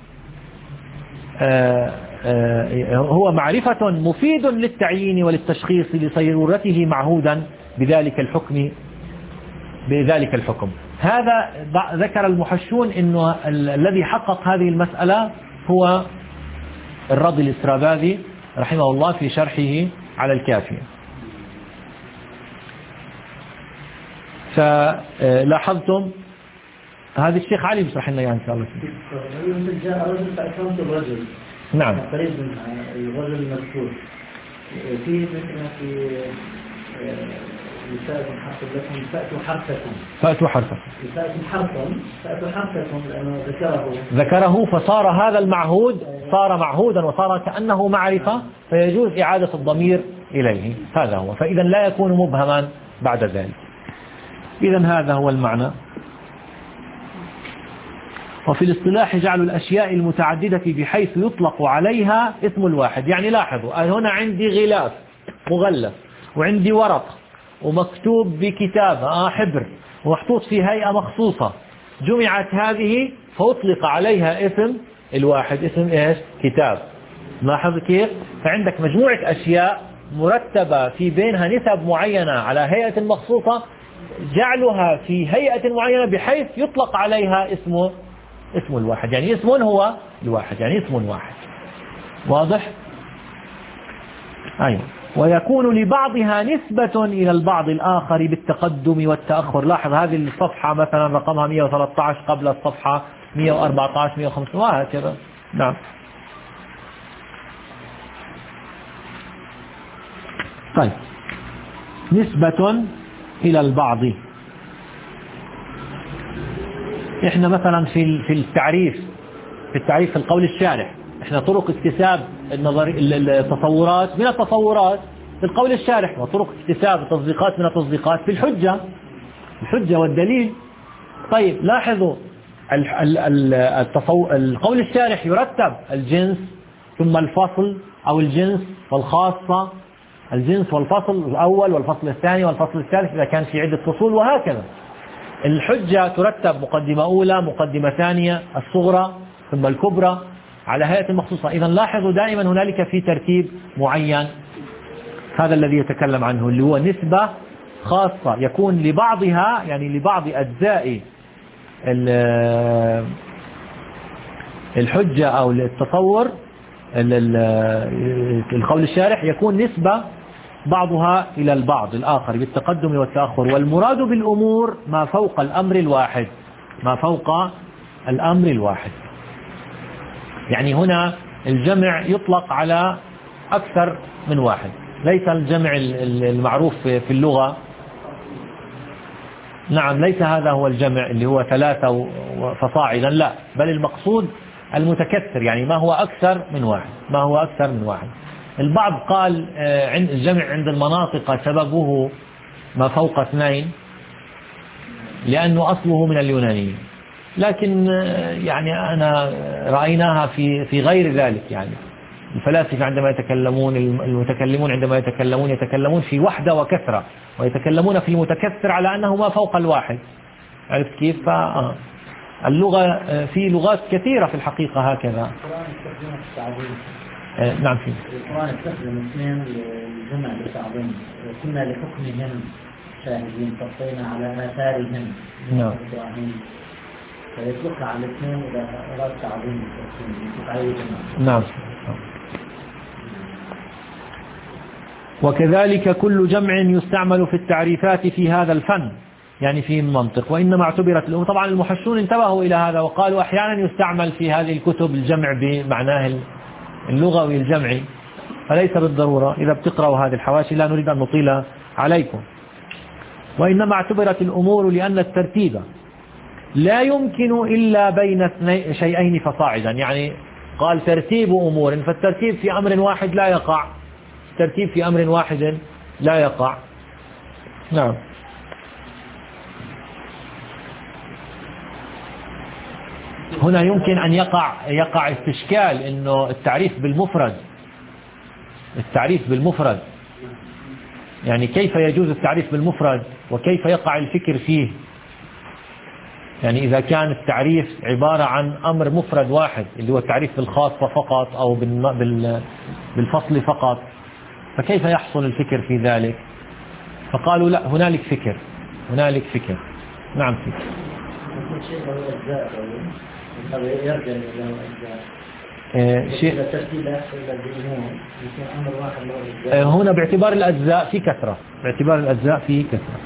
آآ آآ هو معرفة مفيد للتعيين وللتشخيص لصيرورته معهودا بذلك الحكم بذلك الحكم. هذا ذكر المحشون إنه الذي حقق هذه المسألة هو الرضي الإسراباذي رحمه الله في شرحه على الكافية. فلاحظتم هذا الشيخ علي بشرح لنا يعني إن شاء الله. جاء رجل فأكرمت الرجل. نعم. قريب من الرجل المذكور. في مثل في نساء حرث لكم فأتوا حرثكم. فأتوا حرثكم. فأتوا حرثا فأتوا حرثكم لأنه ذكره. ذكره فصار هذا المعهود صار معهودا وصار كأنه معرفة فيجوز إعادة الضمير إليه. هذا هو. فإذا لا يكون مبهما بعد ذلك. إذا هذا هو المعنى. وفي الاصطلاح جعل الأشياء المتعددة بحيث يطلق عليها اسم الواحد. يعني لاحظوا هنا عندي غلاف مغلف وعندي ورق ومكتوب بكتابة آه حبر ومحطوط في هيئة مخصوصة، جمعت هذه فأطلق عليها اسم الواحد. اسم إيش؟ كتاب. لاحظ كيف؟ فعندك مجموعة أشياء مرتبة في بينها نسب معينة على هيئة مخصوصة، جعلها في هيئة معينة بحيث يطلق عليها اسمه اسم الواحد. يعني اسم هو الواحد، يعني اسم واحد. واضح؟ أيوة. ويكون لبعضها نسبة إلى البعض الآخر بالتقدم والتأخر. لاحظ هذه الصفحة مثلا رقمها مئة وثلاثة عشر قبل الصفحة مئة وأربعة عشر مئة وخمسة عشر وهكذا. نعم. طيب نسبة إلى البعض. احنا مثلا في في التعريف في التعريف في القول الشارح احنا طرق اكتساب النظر التصورات من التصورات في القول الشارح، وطرق اكتساب التصديقات من التصديقات في الحجة الحجة والدليل. طيب لاحظوا القول الشارح يرتب الجنس ثم الفصل أو الجنس والخاصة، الجنس والفصل الأول والفصل الثاني والفصل الثالث إذا كان في عدة فصول وهكذا. الحجة ترتب مقدمة أولى مقدمة ثانية الصغرى ثم الكبرى على هيئة مخصوصة. إذا لاحظوا دائما هنالك في ترتيب معين، هذا الذي يتكلم عنه اللي هو نسبة خاصة يكون لبعضها، يعني لبعض أجزاء الحجة أو التصور القول الشارح يكون نسبة بعضها إلى البعض الآخر بالتقدم والتأخر. والمراد بالأمور ما فوق الأمر الواحد، ما فوق الأمر الواحد. يعني هنا الجمع يطلق على أكثر من واحد، ليس الجمع المعروف في اللغة. نعم ليس هذا هو الجمع اللي هو ثلاثة فصاعدا، لا، بل المقصود المتكثر، يعني ما هو أكثر من واحد، ما هو أكثر من واحد. البعض قال عند الجمع عند المناطق سببه ما فوق اثنين لأنه أصله من اليوناني، لكن يعني أنا رأيناها في في غير ذلك. يعني الفلاسفة عندما يتكلمون المتكلمون عندما يتكلمون يتكلمون في وحدة وكثرة، ويتكلمون في المتكثر على أنه ما فوق الواحد. عرفت كيف؟ فآه. اللغة في لغات كثيرة في الحقيقة هكذا. آه نعم في القرآن استخدم اثنين للجمع للتعظيم، كنا لحكمهم شاهدين فصينا على آثارهم. نعم. فيطلق على الاثنين إذا أراد تعظيم نعم. وكذلك كل جمع يستعمل في التعريفات في هذا الفن، يعني في المنطق. وإنما اعتبرت الأمور، طبعا المحشون انتبهوا إلى هذا وقالوا أحيانا يستعمل في هذه الكتب الجمع بمعناه اللغوي الجمعي، فليس بالضرورة. إذا بتقرأوا هذه الحواشي لا نريد أن نطيل عليكم. وإنما اعتبرت الأمور لأن الترتيب لا يمكن إلا بين شيئين فصاعدا، يعني قال ترتيب أمور، فالترتيب في أمر واحد لا يقع، الترتيب في أمر واحد لا يقع. نعم. هنا يمكن أن يقع يقع استشكال إنه التعريف بالمفرد التعريف بالمفرد يعني كيف يجوز التعريف بالمفرد وكيف يقع الفكر فيه؟ يعني إذا كان التعريف عبارة عن أمر مفرد واحد اللي هو التعريف بالخاصة فقط أو بالفصل فقط، فكيف يحصل الفكر في ذلك؟ فقالوا لا، هنالك فكر هنالك فكر نعم فكر. شيء هنا باعتبار الأجزاء في كثرة، باعتبار الأجزاء في كثرة،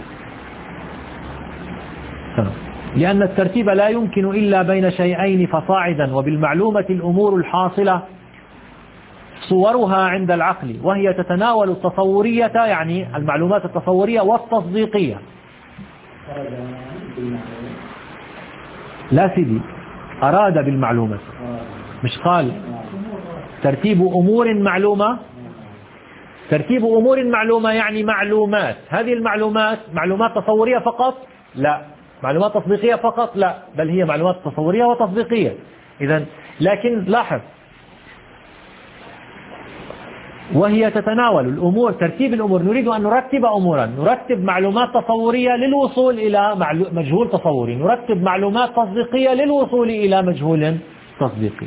لأن الترتيب لا يمكن إلا بين شيئين فصاعدا، وبالمعلومة الأمور الحاصلة صورها عند العقل، وهي تتناول التصورية يعني المعلومات التصورية والتصديقية. لا سيدي، أراد بالمعلومة، مش قال ترتيب أمور معلومة. ترتيب أمور معلومة يعني معلومات، هذه المعلومات معلومات تصورية فقط؟ لا. معلومات تصديقية فقط؟ لا، بل هي معلومات تصورية وتصديقية. إذن لكن لاحظ، وهي تتناول الأمور، ترتيب الأمور، نريد أن نرتب أمورا، نرتب معلومات تصورية للوصول إلى مجهول تصوري، نرتب معلومات تصديقية للوصول إلى مجهول تصديقي.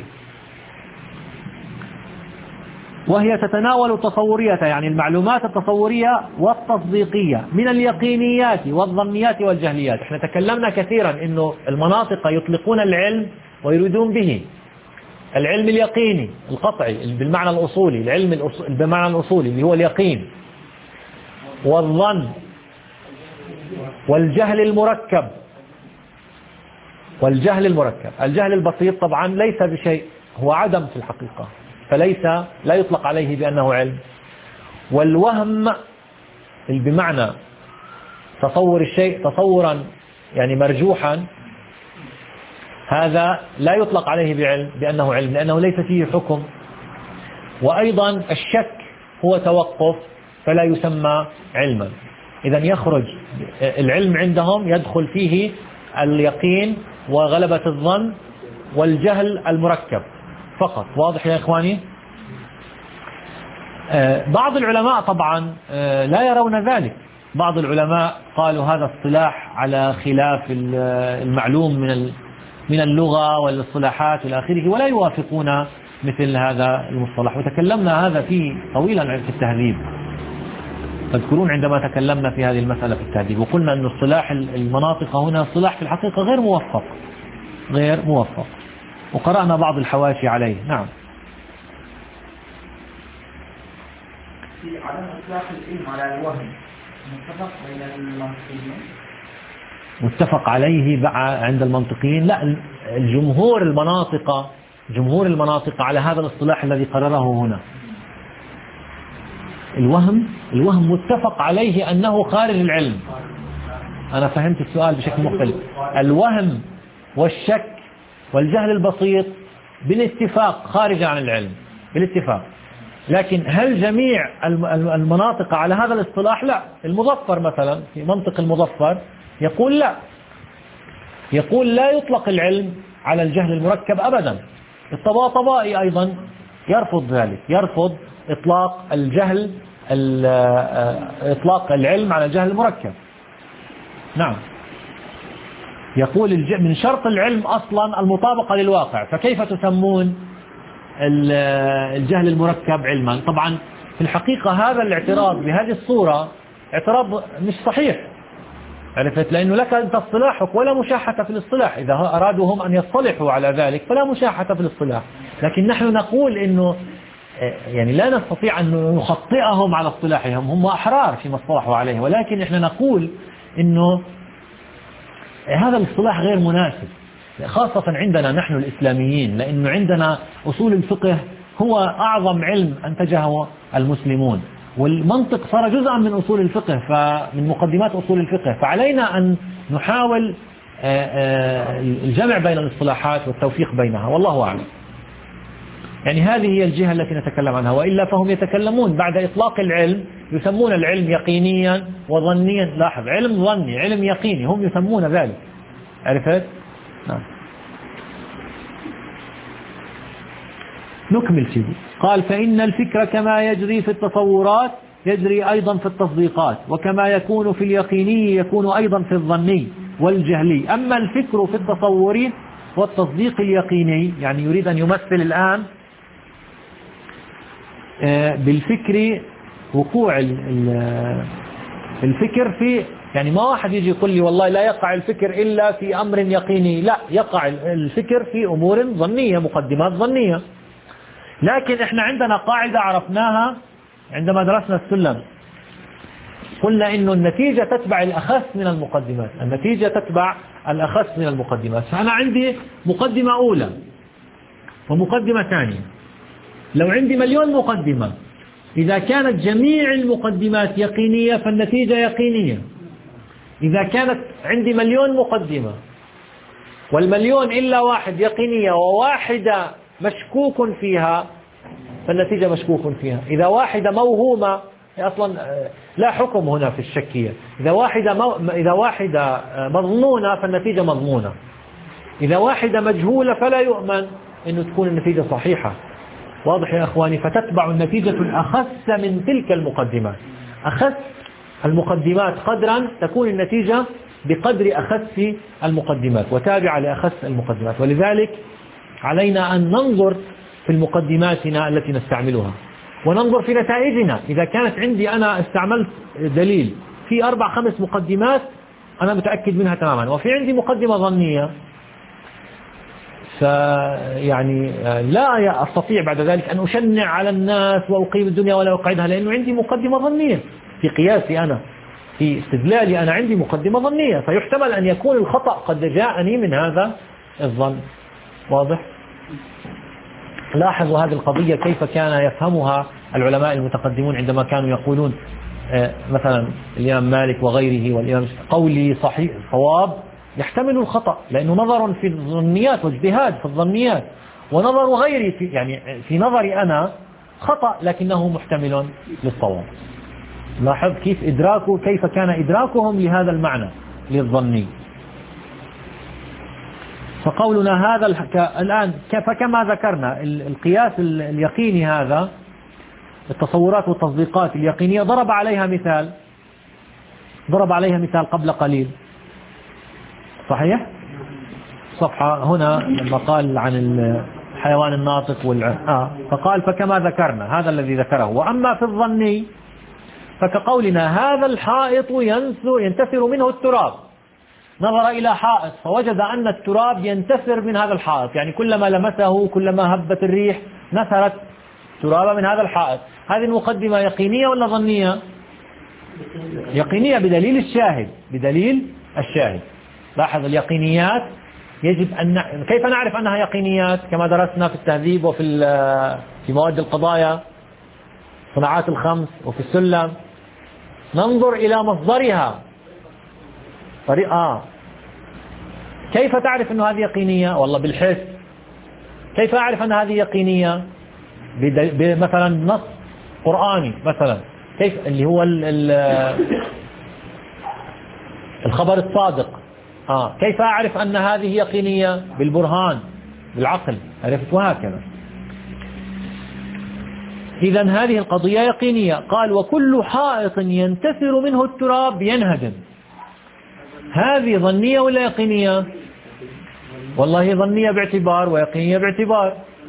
وهي تتناول التصورية يعني المعلومات التصورية والتصديقية من اليقينيات والظنيات والجهليات. احنا تكلمنا كثيرا انه المناطق يطلقون العلم ويريدون به العلم اليقيني القطعي بالمعنى الأصولي، العلم بالمعنى الأصولي اللي هو اليقين، والظن، والجهل المركب. والجهل المركب، الجهل البسيط طبعا ليس بشيء، هو عدم في الحقيقة، فليس لا يطلق عليه بأنه علم. والوهم بمعنى تصور الشيء تصورا يعني مرجوحا، هذا لا يطلق عليه بعلم بأنه علم، لأنه ليس فيه حكم. وأيضا الشك هو توقف، فلا يسمى علما. إذن يخرج العلم عندهم يدخل فيه اليقين وغلبة الظن والجهل المركب فقط. واضح يا إخواني؟ بعض العلماء طبعا لا يرون ذلك. بعض العلماء قالوا هذا اصطلاح على خلاف المعلوم من من اللغة والاصطلاحات إلى آخره، ولا يوافقون مثل هذا المصطلح. وتكلمنا هذا فيه طويلا في التهذيب، تذكرون عندما تكلمنا في هذه المسألة في التهذيب، وقلنا أن اصطلاح المناطق هنا اصطلاح في الحقيقة غير موفق، غير موفق، وقرأنا بعض الحواشي عليه. نعم. في عدم إطلاق العلم على الوهم متفق بين المنطقيين؟ متفق عليه عند المنطقيين؟ لا، الجمهور المناطق جمهور المناطق على هذا الاصطلاح الذي قرره هنا. الوهم الوهم متفق عليه أنه خارج العلم. أنا فهمت السؤال بشكل مختلف. الوهم والشك والجهل البسيط بالاتفاق خارج عن العلم بالاتفاق. لكن هل جميع المناطق على هذا الاصطلاح؟ لا. المظفر مثلا في منطق المظفر يقول لا، يقول لا يطلق العلم على الجهل المركب أبدا. الطباطبائي أيضا يرفض ذلك، يرفض إطلاق الجهل إطلاق العلم على الجهل المركب. نعم، يقول من شرط العلم أصلا المطابقة للواقع، فكيف تسمون الجهل المركب علما؟ طبعا في الحقيقة هذا الاعتراض بهذه الصورة اعتراض مش صحيح، عرفت؟ لأنه لك أنت اصطلاحك ولا مشاحة في الاصطلاح. إذا أرادوا هم أن يصطلحوا على ذلك فلا مشاحة في الاصطلاح. لكن نحن نقول إنه يعني لا نستطيع أن نخطئهم على اصطلاحهم، هم أحرار فيما اصطلحوا عليه، ولكن إحنا نقول إنه هذا الاصطلاح غير مناسب، خاصة عندنا نحن الإسلاميين، لأنه عندنا أصول الفقه هو أعظم علم أنتجه المسلمون، والمنطق صار جزءا من أصول الفقه، فمن مقدمات أصول الفقه، فعلينا أن نحاول الجمع بين الاصطلاحات والتوفيق بينها، والله أعلم. يعني هذه هي الجهة التي نتكلم عنها، وإلا فهم يتكلمون بعد إطلاق العلم يسمون العلم يقينيا وظنيا. لاحظ، علم ظني، علم يقيني، هم يسمون ذلك. عرفت؟ نعم. نكمل سيدي. قال فإن الفكر كما يجري في التصورات يجري أيضا في التصديقات، وكما يكون في اليقيني يكون أيضا في الظني والجهلي. أما الفكر في التصور والتصديق اليقيني، يعني يريد أن يمثل الآن بالفكر وقوع الفكر في، يعني ما واحد يجي يقول لي والله لا يقع الفكر إلا في أمر يقيني، لا، يقع الفكر في أمور ظنية، مقدمات ظنية. لكن احنا عندنا قاعدة عرفناها عندما درسنا السلم، قلنا إنه النتيجة تتبع الأخص من المقدمات، النتيجة تتبع الأخص من المقدمات. فأنا عندي مقدمة أولى ومقدمة ثانية. لو عندي مليون مقدمة، إذا كانت جميع المقدمات يقينية فالنتيجة يقينية. إذا كانت عندي مليون مقدمة والمليون إلا واحد يقينية وواحدة مشكوك فيها فالنتيجة مشكوك فيها. إذا واحدة موهومة، أصلا لا حكم هنا في الشكية، إذا واحدة مو... إذا واحدة مظنونة فالنتيجة مضمونة. إذا واحدة مجهولة فلا يؤمن أنه تكون النتيجة صحيحة. واضح يا أخواني؟ فتتبع النتيجة الأخص من تلك المقدمات. أخص المقدمات قدرا تكون النتيجة بقدر أخص المقدمات وتابعة لأخص المقدمات. ولذلك علينا أن ننظر في المقدماتنا التي نستعملها وننظر في نتائجنا. إذا كانت عندي أنا استعملت دليل في أربع خمس مقدمات أنا متأكد منها تماما، وفي عندي مقدمة ظنية، فيعني لا أستطيع بعد ذلك أن أشنع على الناس وأقيم الدنيا ولا أقعدها، لأنه عندي مقدمة ظنية. في قياسي أنا، في استدلالي أنا عندي مقدمة ظنية، فيحتمل أن يكون الخطأ قد جاءني من هذا الظن. واضح؟ لاحظوا هذه القضية كيف كان يفهمها العلماء المتقدمون عندما كانوا يقولون مثلا الإمام مالك وغيره والإمام قولي صحيح صواب يحتمل الخطأ، لأنه نظر في الظنيات واجتهاد في الظنيات، ونظر غيري في يعني في نظري أنا خطأ لكنه محتمل للصواب. لاحظ كيف إدراكه كيف كان إدراكهم لهذا المعنى للظني. فقولنا هذا الآن فكما ذكرنا القياس اليقيني هذا، التصورات والتصديقات اليقينية ضرب عليها مثال ضرب عليها مثال قبل قليل، صحيح؟ صفحة هنا لما قال عن الحيوان الناطق والع... آه فقال فكما ذكرنا هذا الذي ذكره. وأما في الظني فكقولنا هذا الحائط ينسو ينتثر منه التراب، نظر إلى حائط فوجد أن التراب ينتثر من هذا الحائط، يعني كلما لمسه كلما هبت الريح نثرت ترابا من هذا الحائط. هذه المقدمة يقينية ولا ظنية؟ يقينية بدليل الشاهد بدليل الشاهد. لاحظ اليقينيات يجب أن ن... كيف نعرف أنها يقينيات؟ كما درسنا في التهذيب وفي ال... في مواد القضايا صناعات الخمس وفي السلم، ننظر إلى مصدرها طريقة. كيف تعرف أن هذه يقينية؟ والله بالحس. كيف أعرف أن هذه يقينية؟ بد... مثلا نص قرآني مثلا، كيف اللي هو ال... ال... الخبر الصادق. آه. كيف أعرف أن هذه يقينية؟ بالبرهان بالعقل، عرفت؟ وهكذا. إذا هذه القضية يقينية. قال وكل حائط ينتثر منه التراب ينهدم، هذه ظنية ولا يقينية؟ والله ظنية باعتبار ويقينية باعتبار.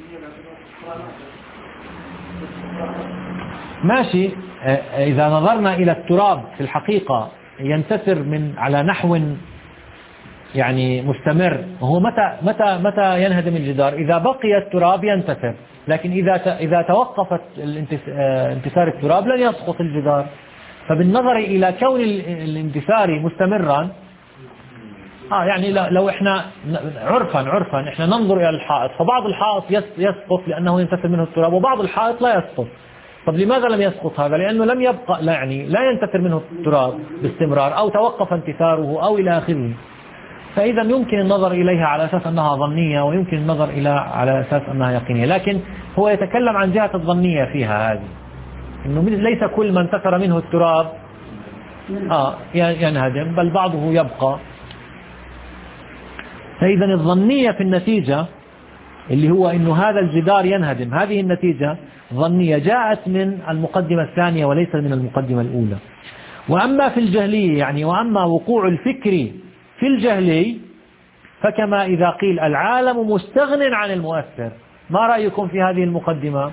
ماشي. إذا نظرنا إلى التراب في الحقيقة ينتثر من على نحو يعني مستمر، هو متى متى متى ينهدم الجدار؟ إذا بقي التراب ينتثر، لكن إذا إذا توقفت انتثار التراب لن يسقط الجدار. فبالنظر إلى كون الانتثار مستمرا، آه يعني لو إحنا عرفا عرفا إحنا ننظر إلى الحائط، فبعض الحائط يسقط لأنه ينتثر منه التراب وبعض الحائط لا يسقط. طب لماذا لم يسقط هذا؟ لأنه لم يبقى لا يعني لا ينتثر منه التراب باستمرار أو توقف انتثاره أو إلى آخره. فإذا يمكن النظر إليها على أساس أنها ظنية ويمكن النظر إلى على أساس أنها يقينية، لكن هو يتكلم عن جهة الظنية فيها هذه، إنه ليس كل من انتثر منه التراب آه ينهدم، بل بعضه يبقى. فإذا الظنية في النتيجة اللي هو إنه هذا الجدار ينهدم، هذه النتيجة ظنية جاءت من المقدمة الثانية وليس من المقدمة الأولى. وأما في الجهلية يعني وأما وقوع الفكر في الجهلي فكما إذا قيل العالم مستغن عن المؤثر. ما رأيكم في هذه المقدمة؟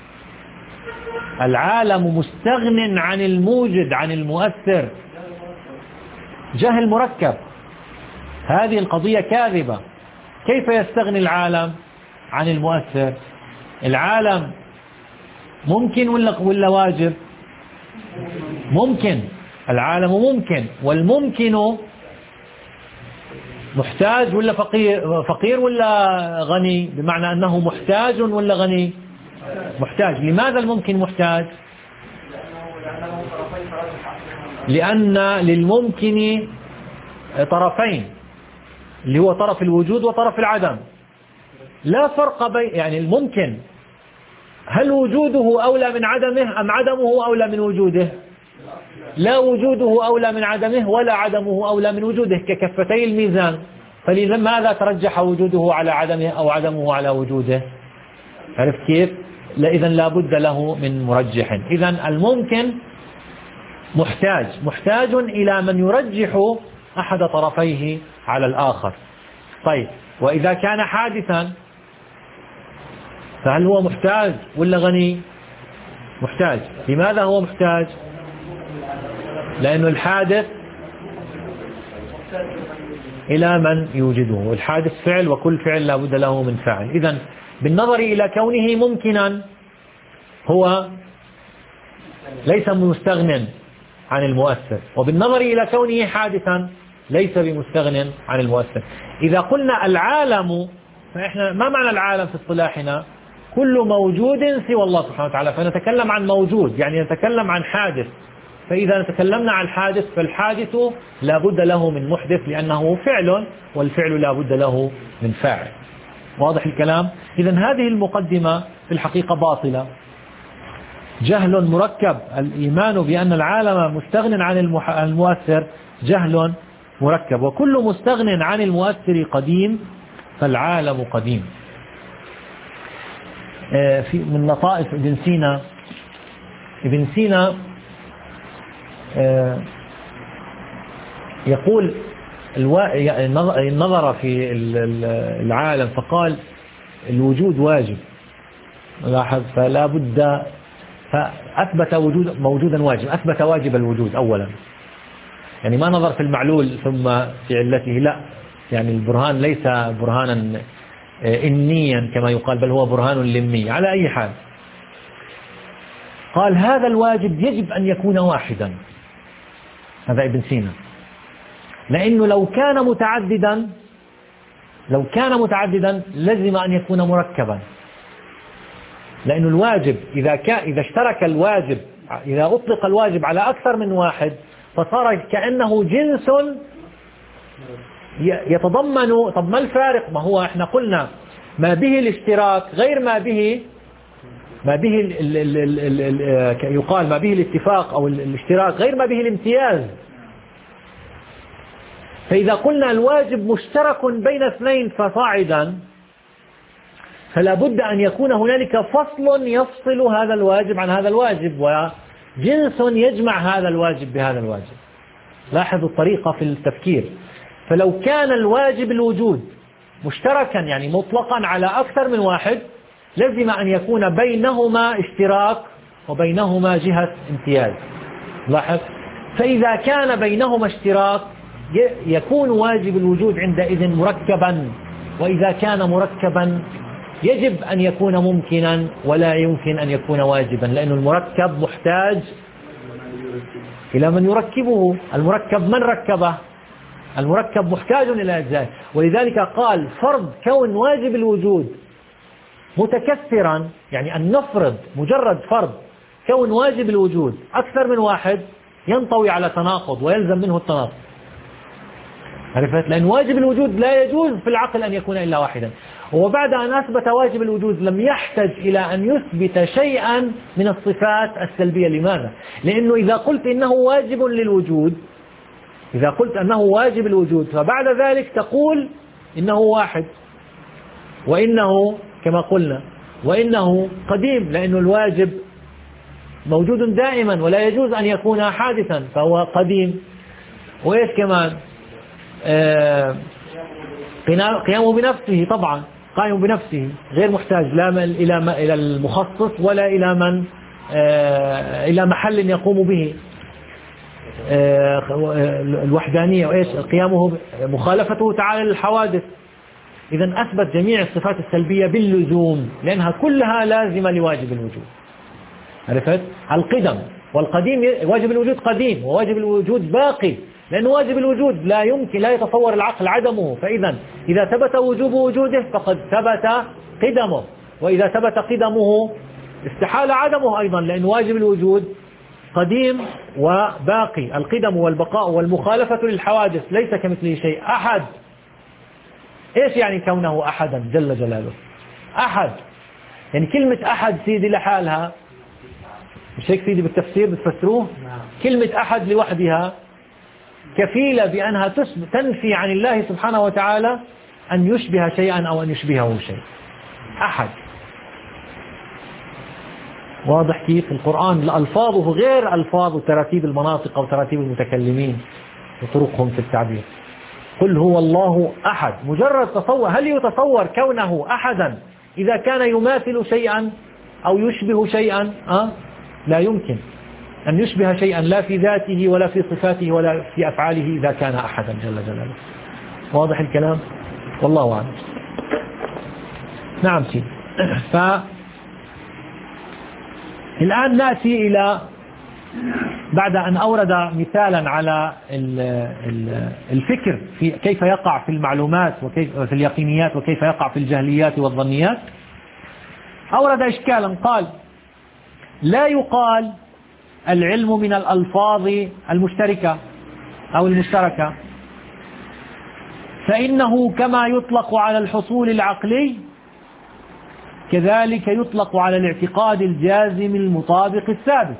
العالم مستغن عن الموجد عن المؤثر، جهل مركب. هذه القضية كاذبة. كيف يستغني العالم عن المؤثر؟ العالم ممكن ولا ولا واجب؟ ممكن. العالم ممكن، والممكن محتاج ولا فقير؟ فقير ولا غني؟ بمعنى أنه محتاج ولا غني؟ محتاج. لماذا الممكن محتاج؟ لأن للممكن طرفين، اللي هو طرف الوجود وطرف العدم. لا فرق بين، يعني الممكن هل وجوده أولى من عدمه أم عدمه أولى من وجوده؟ لا وجوده أولى من عدمه ولا عدمه أولى من وجوده، ككفتي الميزان. فلماذا ترجح وجوده على عدمه أو عدمه على وجوده؟ عرفت كيف؟ إذن لا بد له من مرجح. إذن الممكن محتاج محتاج إلى من يرجح أحد طرفيه على الآخر. طيب، وإذا كان حادثا فهل هو محتاج ولا غني؟ محتاج. لماذا هو محتاج؟ لأنه الحادث إلى من يوجده، الحادث فعل، وكل فعل لا بد له من فاعل. إذن بالنظر إلى كونه ممكنا هو ليس مستغنٍ عن المؤثر، وبالنظر إلى كونه حادثا ليس بمستغنٍ عن المؤثر. إذا قلنا العالم، فإحنا ما معنى العالم في اصطلاحنا؟ كل موجود سوى الله سبحانه وتعالى. فنتكلم عن موجود، يعني نتكلم عن حادث. فإذا تكلمنا عن حادث فالحادث لا بد له من محدث، لأنه فعل، والفعل لا بد له من فاعل. واضح الكلام؟ إذن هذه المقدمة في الحقيقة باطلة، جهل مركب. الإيمان بأن العالم مستغن عن المؤثر جهل مركب، وكل مستغن عن المؤثر قديم، فالعالم قديم. في من لطائف ابن سينا، ابن سينا يقول نظر في العالم فقال الوجود واجب، لاحظ، فلا بد، فأثبت وجود موجودا واجب، أثبت واجب الوجود أولا. يعني ما نظر في المعلول ثم في علته، لا، يعني البرهان ليس برهانا إنيا كما يقال، بل هو برهان لمي. على أي حال، قال هذا الواجب يجب أن يكون واحدا، هذا ابن سينا، لأنه لو كان متعددا لو كان متعددا لزم أن يكون مركبا، لأن الواجب إذا كان إذا اشترك الواجب، إذا أطلق الواجب على أكثر من واحد فصار كأنه جنس يتضمن. طب ما الفارق؟ ما هو احنا قلنا ما به الاشتراك غير ما به ما به ال ال ال ال يقال ما به الاتفاق أو الاشتراك غير ما به الامتياز. فإذا قلنا الواجب مشترك بين اثنين فصاعدا، فلا بد أن يكون هنالك فصل يفصل هذا الواجب عن هذا الواجب، وجنس يجمع هذا الواجب بهذا الواجب. لاحظوا الطريقة في التفكير. فلو كان الواجب الوجود مشتركا، يعني مطلقا على أكثر من واحد، لازم أن يكون بينهما اشتراك وبينهما جهة امتياز. لاحظ، فإذا كان بينهما اشتراك يكون واجب الوجود عندئذ مركبا، وإذا كان مركبا يجب أن يكون ممكنا ولا يمكن أن يكون واجبا، لأن المركب محتاج إلى من يركبه. المركب من ركبه؟ المركب محتاج إلى أجزاء. ولذلك قال فرض كون واجب الوجود متكثرا، يعني أن نفرض مجرد فرض كون واجب الوجود أكثر من واحد ينطوي على تناقض ويلزم منه التناقض. عرفت؟ لأن واجب الوجود لا يجوز في العقل أن يكون إلا واحدا. وبعد أن أثبت واجب الوجود لم يحتج إلى أن يثبت شيئا من الصفات السلبية. لماذا؟ لأنه إذا قلت إنه واجب للوجود، إذا قلت أنه واجب الوجود، فبعد ذلك تقول إنه واحد، وإنه كما قلنا، وإنه قديم، لأنه الواجب موجود دائما ولا يجوز أن يكون حادثا، فهو قديم. وإيش كمان؟ آه قيامه بنفسه، طبعا قائم بنفسه غير محتاج لا إلى إلى المخصص ولا إلى من آه إلى محل يقوم به. آه الوحدانية، وإيش قيامه؟ مخالفته تعالى للحوادث، إذا أثبت جميع الصفات السلبية باللزوم، لأنها كلها لازمة لواجب الوجود. عرفت؟ القدم والقديم، واجب الوجود قديم وواجب الوجود باقي، لأن واجب الوجود لا يمكن لا يتصور العقل عدمه، فإذا إذا ثبت وجوب وجوده فقد ثبت قدمه، وإذا ثبت قدمه استحال عدمه أيضا، لأن واجب الوجود قديم وباقي. القدم والبقاء والمخالفة للحوادث، ليس كمثله شيء. أحد، إيش يعني كونه أحدا جل جلاله؟ أحد يعني كلمة أحد سيدي لحالها، مش هيك سيدي بالتفسير بتفسروه؟ كلمة أحد لوحدها كفيلة بأنها تنفي عن الله سبحانه وتعالى أن يشبه شيئا أو أن يشبهه شيء. أحد واضح كيف القرآن ألفاظه غير ألفاظ تراتيب المناطق أو تراتيب المتكلمين وطرقهم في التعبير. قل هو الله أحد، مجرد تصور. هل يتصور كونه أحدا إذا كان يماثل شيئا أو يشبه شيئا؟ أه؟ لا يمكن أن يشبه شيئا، لا في ذاته ولا في صفاته ولا في أفعاله، إذا كان أحدا جل جلاله. واضح الكلام؟ والله أعلم. نعم سيدي. ف الآن نأتي إلى، بعد أن أورد مثالا على الفكر في كيف يقع في المعلومات وكيف في اليقينيات وكيف يقع في الجهليات والظنيات، أورد إشكالا. قال: لا يقال العلم من الألفاظ المشتركة أو المشتركة، فإنه كما يطلق على الحصول العقلي كذلك يطلق على الاعتقاد الجازم المطابق الثابت.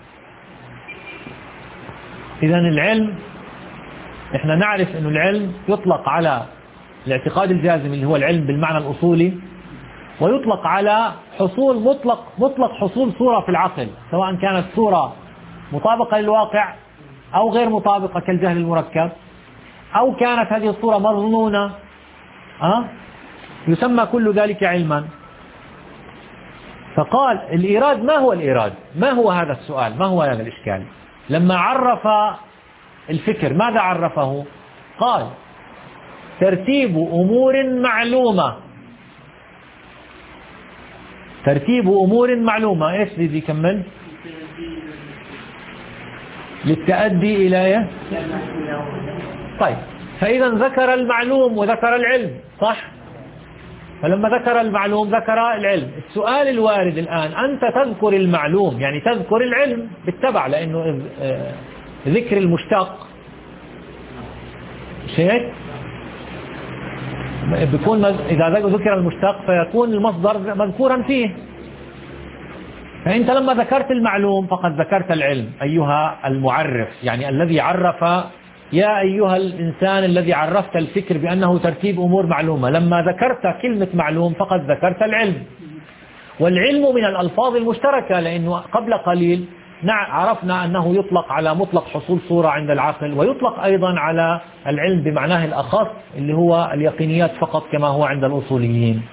إذن العلم، إحنا نعرف أن العلم يطلق على الاعتقاد الجازم اللي هو العلم بالمعنى الأصولي، ويطلق على حصول مطلق مطلق حصول صورة في العقل، سواء كانت صورة مطابقة للواقع أو غير مطابقة كالجهل المركب، أو كانت هذه الصورة مظنونة، أه؟ يسمى كل ذلك علما. فقال الإيراد، ما هو الإيراد؟ ما هو هذا السؤال؟ ما هو هذا الإشكال؟ لما عرف الفكر ماذا عرفه؟ قال: ترتيب أمور معلومة. ترتيب أمور معلومة، إيش بدي يكمل؟ للتأدي إلى إيه؟ طيب، فإذا ذكر المعلوم وذكر العلم، صح؟ فلما ذكر المعلوم ذكر العلم. السؤال الوارد الآن، أنت تذكر المعلوم يعني تذكر العلم بالتبع، لأنه ذكر المشتق شيء بيكون، إذا ذكر المشتق فيكون المصدر مذكورا فيه. فأنت لما ذكرت المعلوم فقد ذكرت العلم أيها المعرف، يعني الذي عرف، يا أيها الإنسان الذي عرفت الفكر بأنه ترتيب أمور معلومة. لما ذكرت كلمة معلوم فقد ذكرت العلم. والعلم من الألفاظ المشتركة، لأنه قبل قليل عرفنا أنه يطلق على مطلق حصول صورة عند العقل، ويطلق أيضا على العلم بمعناه الأخص اللي هو اليقينيات فقط كما هو عند الأصوليين.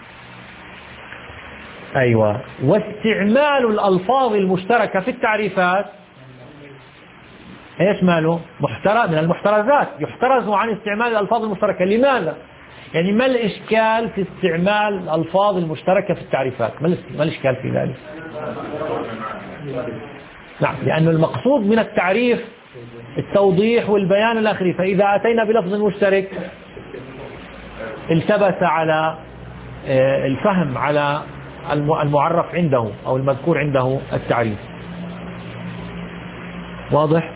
أيوة. واستعمال الألفاظ المشتركة في التعريفات ايش ماله؟ محترز من المحترزات، يحترز عن استعمال الألفاظ المشتركة. لماذا؟ يعني ما الإشكال في استعمال الألفاظ المشتركة في التعريفات؟ ما الإشكال في ذلك؟ نعم، لأن المقصود من التعريف التوضيح والبيان الآخري، فإذا أتينا بلفظ مشترك التبس على الفهم على المعرف عنده أو المذكور عنده التعريف. واضح؟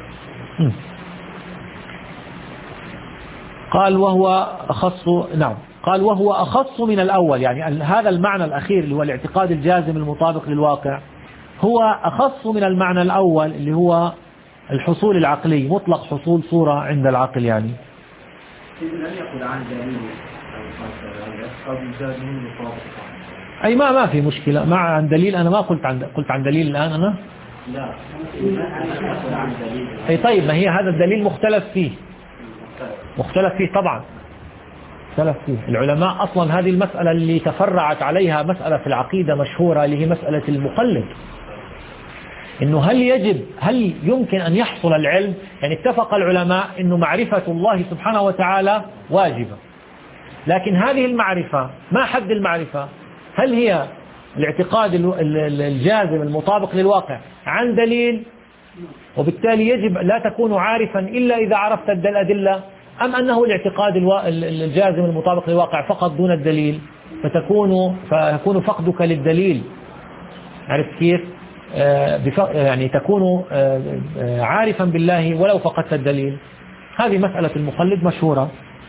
قال وهو أخص، نعم، قال وهو أخص من الأول، يعني هذا المعنى الأخير اللي هو الاعتقاد الجازم المطابق للواقع هو أخص من المعنى الأول اللي هو الحصول العقلي، مطلق حصول صورة عند العقل. يعني أي ما ما في مشكلة مع عن دليل. أنا ما قلت عن قلت عن دليل الآن أنا لا أي طيب، ما هي هذا الدليل مختلف فيه، مختلف فيه طبعا، مختلف فيه. العلماء أصلا هذه المسألة اللي تفرعت عليها مسألة في العقيدة مشهورة اللي هي مسألة المقلد، إنه هل يجب هل يمكن أن يحصل العلم؟ يعني اتفق العلماء إنه معرفة الله سبحانه وتعالى واجبة، لكن هذه المعرفة ما حد المعرفة؟ هل هي الاعتقاد الجازم المطابق للواقع عن دليل، وبالتالي يجب لا تكون عارفا إلا إذا عرفت الأدلة، أم أنه الاعتقاد الجازم المطابق للواقع فقط دون الدليل، فتكون فيكون فقدك للدليل، عرفت كيف؟ يعني تكون عارفا بالله ولو فقدت الدليل. هذه مسألة المقلد مشهورة.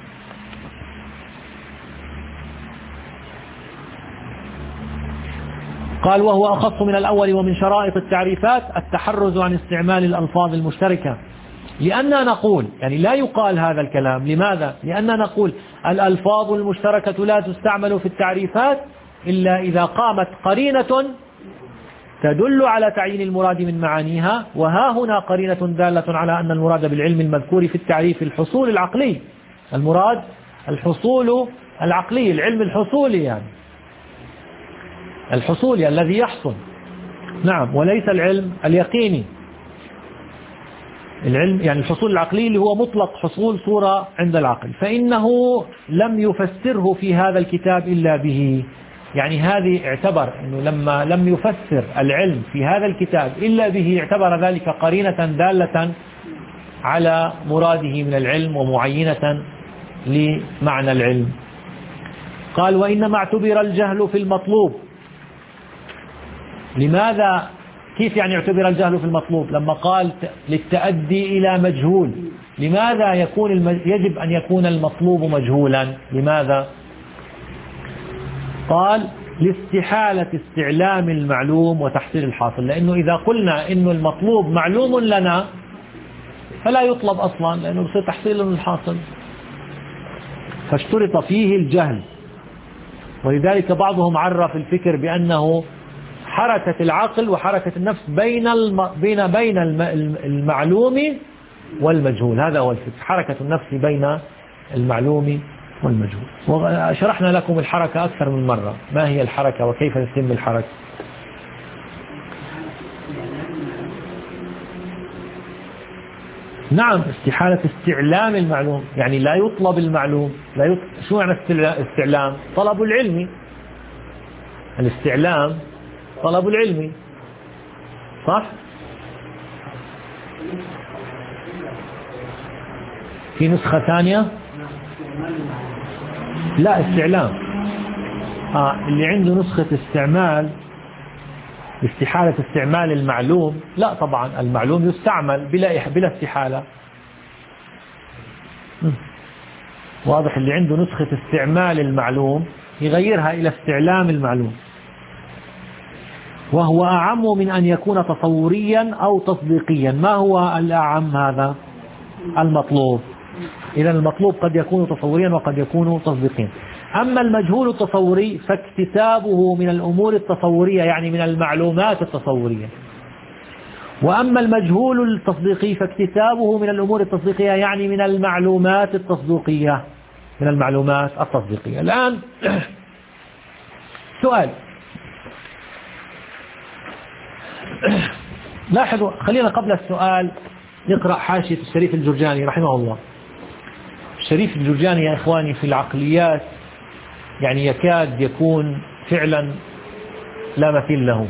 قال وهو أخص من الأول، ومن شرائط التعريفات التحرز عن استعمال الألفاظ المشتركة، لأننا نقول يعني لا يقال هذا الكلام. لماذا؟ لأننا نقول الألفاظ المشتركة لا تستعمل في التعريفات إلا إذا قامت قرينة تدل على تعيين المراد من معانيها، وها هنا قرينة دالة على أن المراد بالعلم المذكور في التعريف الحصول العقلي. المراد الحصول العقلي، العلم الحصولي، يعني الحصولي الذي يحصل، نعم، وليس العلم اليقيني. العلم يعني الحصول العقلي اللي هو مطلق حصول صورة عند العقل، فإنه لم يفسره في هذا الكتاب إلا به. يعني هذه اعتبر أنه لما لم يفسر العلم في هذا الكتاب إلا به اعتبر ذلك قرينة دالة على مراده من العلم ومعينة لمعنى العلم. قال وإنما اعتبر الجهل في المطلوب. لماذا؟ كيف يعني اعتبر الجهل في المطلوب؟ لما قال للتأدي إلى مجهول، لماذا يكون الم... يجب أن يكون المطلوب مجهولا؟ لماذا؟ قال لاستحالة استعلام المعلوم وتحصيل الحاصل، لأنه إذا قلنا إنه المطلوب معلوم لنا فلا يطلب أصلا، لأنه بصير تحصيل الحاصل، فاشترط فيه الجهل. ولذلك بعضهم عرف الفكر بأنه حركة العقل وحركة النفس بين الم... بين بين المعلوم والمجهول. هذا هو الفكر، حركة النفس بين المعلوم والمجهول. وشرحنا لكم الحركة أكثر من مرة، ما هي الحركة وكيف تتم الحركة. نعم، استحالة استعلام المعلوم، يعني لا يطلب المعلوم. لا يطلب. شو معنى استعلام؟ طلب العلم. الاستعلام طلب العلم، صح؟ في نسخة ثانية لا استعلام. آه اللي عنده نسخة استعمال استحالة استعمال المعلوم، لا طبعا المعلوم يستعمل بلا بلا استحالة. واضح. اللي عنده نسخة استعمال المعلوم يغيرها إلى استعلام المعلوم، وهو أعم من أن يكون تصوريا أو تصديقيا. ما هو الأعم؟ هذا المطلوب. إذا المطلوب قد يكون تصوريا وقد يكون تصديقيا. أما المجهول التصوري فاكتسابه من الأمور التصورية، يعني من المعلومات التصورية. وأما المجهول التصديقي فاكتسابه من الأمور التصديقية، يعني من المعلومات التصديقية، من المعلومات التصديقية. الآن سؤال، لاحظوا، خلينا قبل السؤال نقرأ حاشية الشريف الجرجاني رحمه الله. الشريف الجرجاني يا إخواني في العقليات يعني يكاد يكون فعلا لا مثيل له.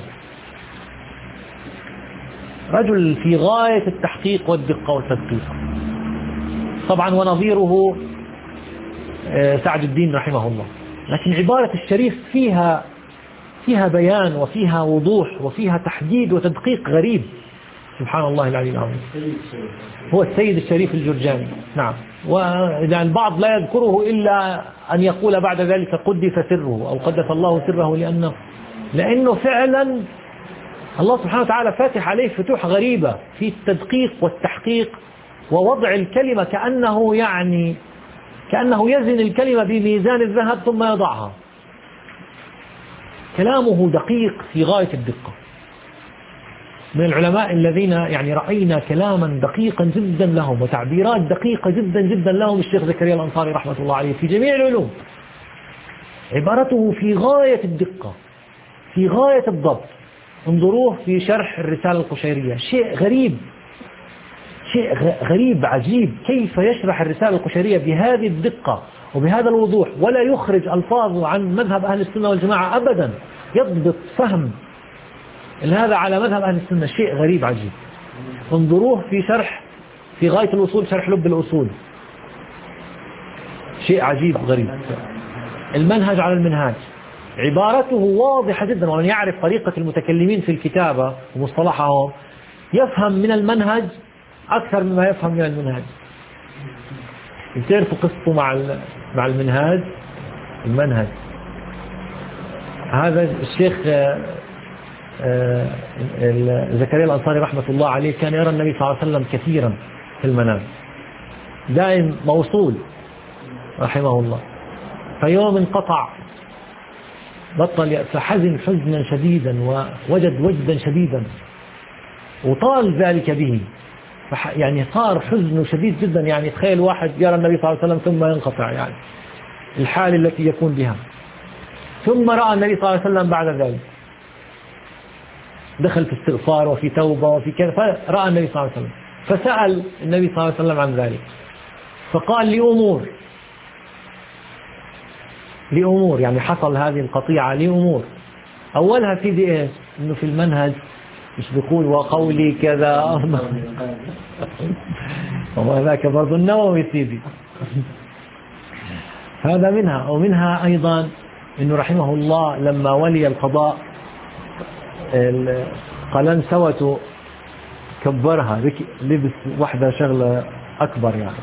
رجل في غاية التحقيق والدقة والتدقيق طبعا، ونظيره سعد الدين رحمه الله. لكن عبارة الشريف فيها فيها بيان وفيها وضوح وفيها تحديد وتدقيق غريب. سبحان الله العلي العظيم. هو السيد الشريف الجرجاني، نعم. وإذا البعض لا يذكره إلا أن يقول بعد ذلك قدس سره أو قدس الله سره، لأنه لأنه فعلا الله سبحانه وتعالى فاتح عليه فتوح غريبة في التدقيق والتحقيق ووضع الكلمة كأنه يعني كأنه يزن الكلمة بميزان الذهب ثم يضعها. كلامه دقيق في غاية الدقة. من العلماء الذين يعني رأينا كلاما دقيقا جدا لهم وتعبيرات دقيقة جدا جدا لهم الشيخ زكريا الأنصاري رحمة الله عليه في جميع العلوم. عبارته في غاية الدقة، في غاية الضبط. انظروه في شرح الرسالة القشيرية، شيء غريب، شيء غريب عجيب، كيف يشرح الرسالة القشيرية بهذه الدقة وبهذا الوضوح، ولا يخرج ألفاظه عن مذهب أهل السنة والجماعة أبدا، يضبط فهم هذا على مذهب أهل السنة. شيء غريب عجيب. انظروه في شرح في غاية الوصول، شرح لب الأصول، شيء عجيب غريب. المنهج على المنهاج عبارته واضحة جدا، ومن يعرف طريقة المتكلمين في الكتابة ومصطلحهم يفهم من المنهج أكثر مما يفهم من المنهج. تعرفوا قصته مع مع المنهاج المنهج هذا الشيخ زكريا الأنصاري رحمة الله عليه كان يرى النبي صلى الله عليه وسلم كثيرا في المنام، دائم موصول رحمه الله. فيوم انقطع بطل، فحزن حزنا شديدا ووجد وجدا شديدا وطال ذلك به، يعني صار حزن شديد جدا. يعني تخيل واحد يرى النبي صلى الله عليه وسلم ثم ينقطع، يعني الحال التي يكون بها. ثم رأى النبي صلى الله عليه وسلم بعد ذلك، دخل في استغفار وفي توبة وفي كذا، فرأى النبي صلى الله عليه وسلم فسأل النبي صلى الله عليه وسلم عن ذلك، فقال لأمور لأمور يعني حصل هذه القطيعة لأمور. أولها في دي إيش؟ إنه في المنهج مش بيقول وقولي كذا وذاك برضو النووي سيدي. هذا منها. ومنها أيضا إنه رحمه الله لما ولي القضاء قلنسوته كبرها، لبس واحدة شغلة أكبر. يعني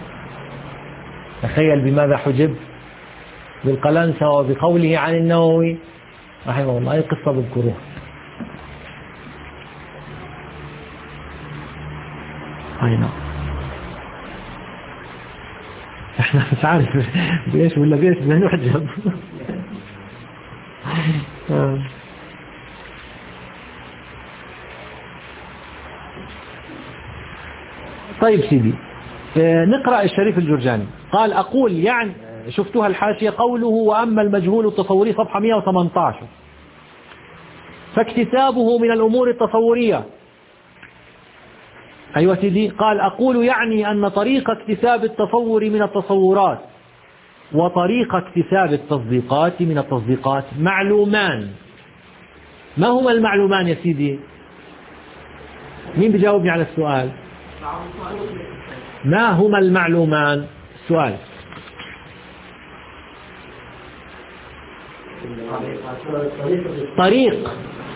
تخيل بماذا حجب؟ بالقلنسوة وبقوله عن النووي رحمه الله. هذه قصة بذكروها. أي نعم. احنا مش عارف بإيش ولا بإيش بدنا نحجب. طيب سيدي، نقرأ الشريف الجرجاني. قال أقول يعني شفتوها الحاشية، قوله وأما المجهول التصوري صفحة مئة وثمانية عشر فاكتسابه من الأمور التصورية. أيوة سيدي. قال أقول يعني أن طريق اكتساب التصور من التصورات وطريق اكتساب التصديقات من التصديقات معلومان. ما هما المعلومان يا سيدي؟ مين بيجاوبني على السؤال؟ ما هما المعلومان؟ السؤال. طريق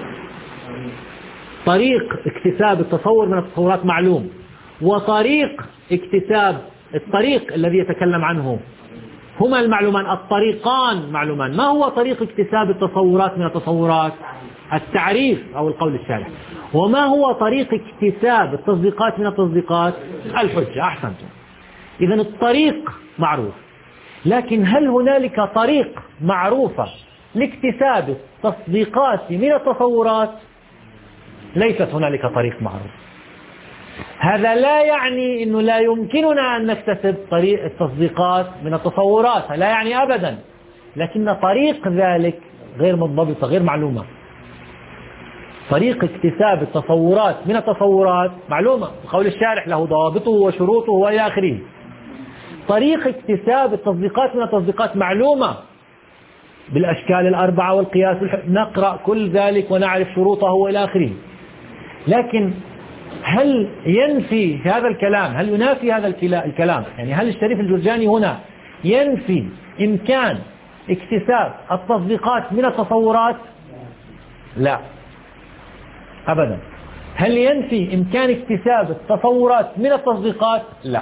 طريق اكتساب التصور من التصورات معلوم، وطريق اكتساب الطريق الذي يتكلم عنه هما المعلومان. الطريقان معلومان. ما هو طريق اكتساب التصورات من التصورات؟ التعريف أو القول الشارح. وما هو طريق اكتساب التصديقات من التصديقات؟ الحجة. أحسنت. إذن الطريق معروف، لكن هل هنالك طريق معروفة لاكتساب التصديقات من التصورات؟ ليست هنالك طريق معروف. هذا لا يعني أنه لا يمكننا أن نكتسب طريق التصديقات من التصورات، لا يعني أبدا، لكن طريق ذلك غير مضبطة غير معلومة. طريق اكتساب التصورات من التصورات معلومة، قول الشارح له ضوابطه وشروطه وإلى آخره. طريق اكتساب التصديقات من التصديقات معلومة بالأشكال الأربعة والقياس، نقرأ كل ذلك ونعرف شروطه وإلى آخره. لكن هل ينفي هذا الكلام، هل ينافي هذا الكلام؟ يعني هل الشريف الجرجاني هنا ينفي إمكان اكتساب التصديقات من التصورات؟ لا أبدا. هل ينفي إمكان اكتساب التصورات من التصديقات؟ لا.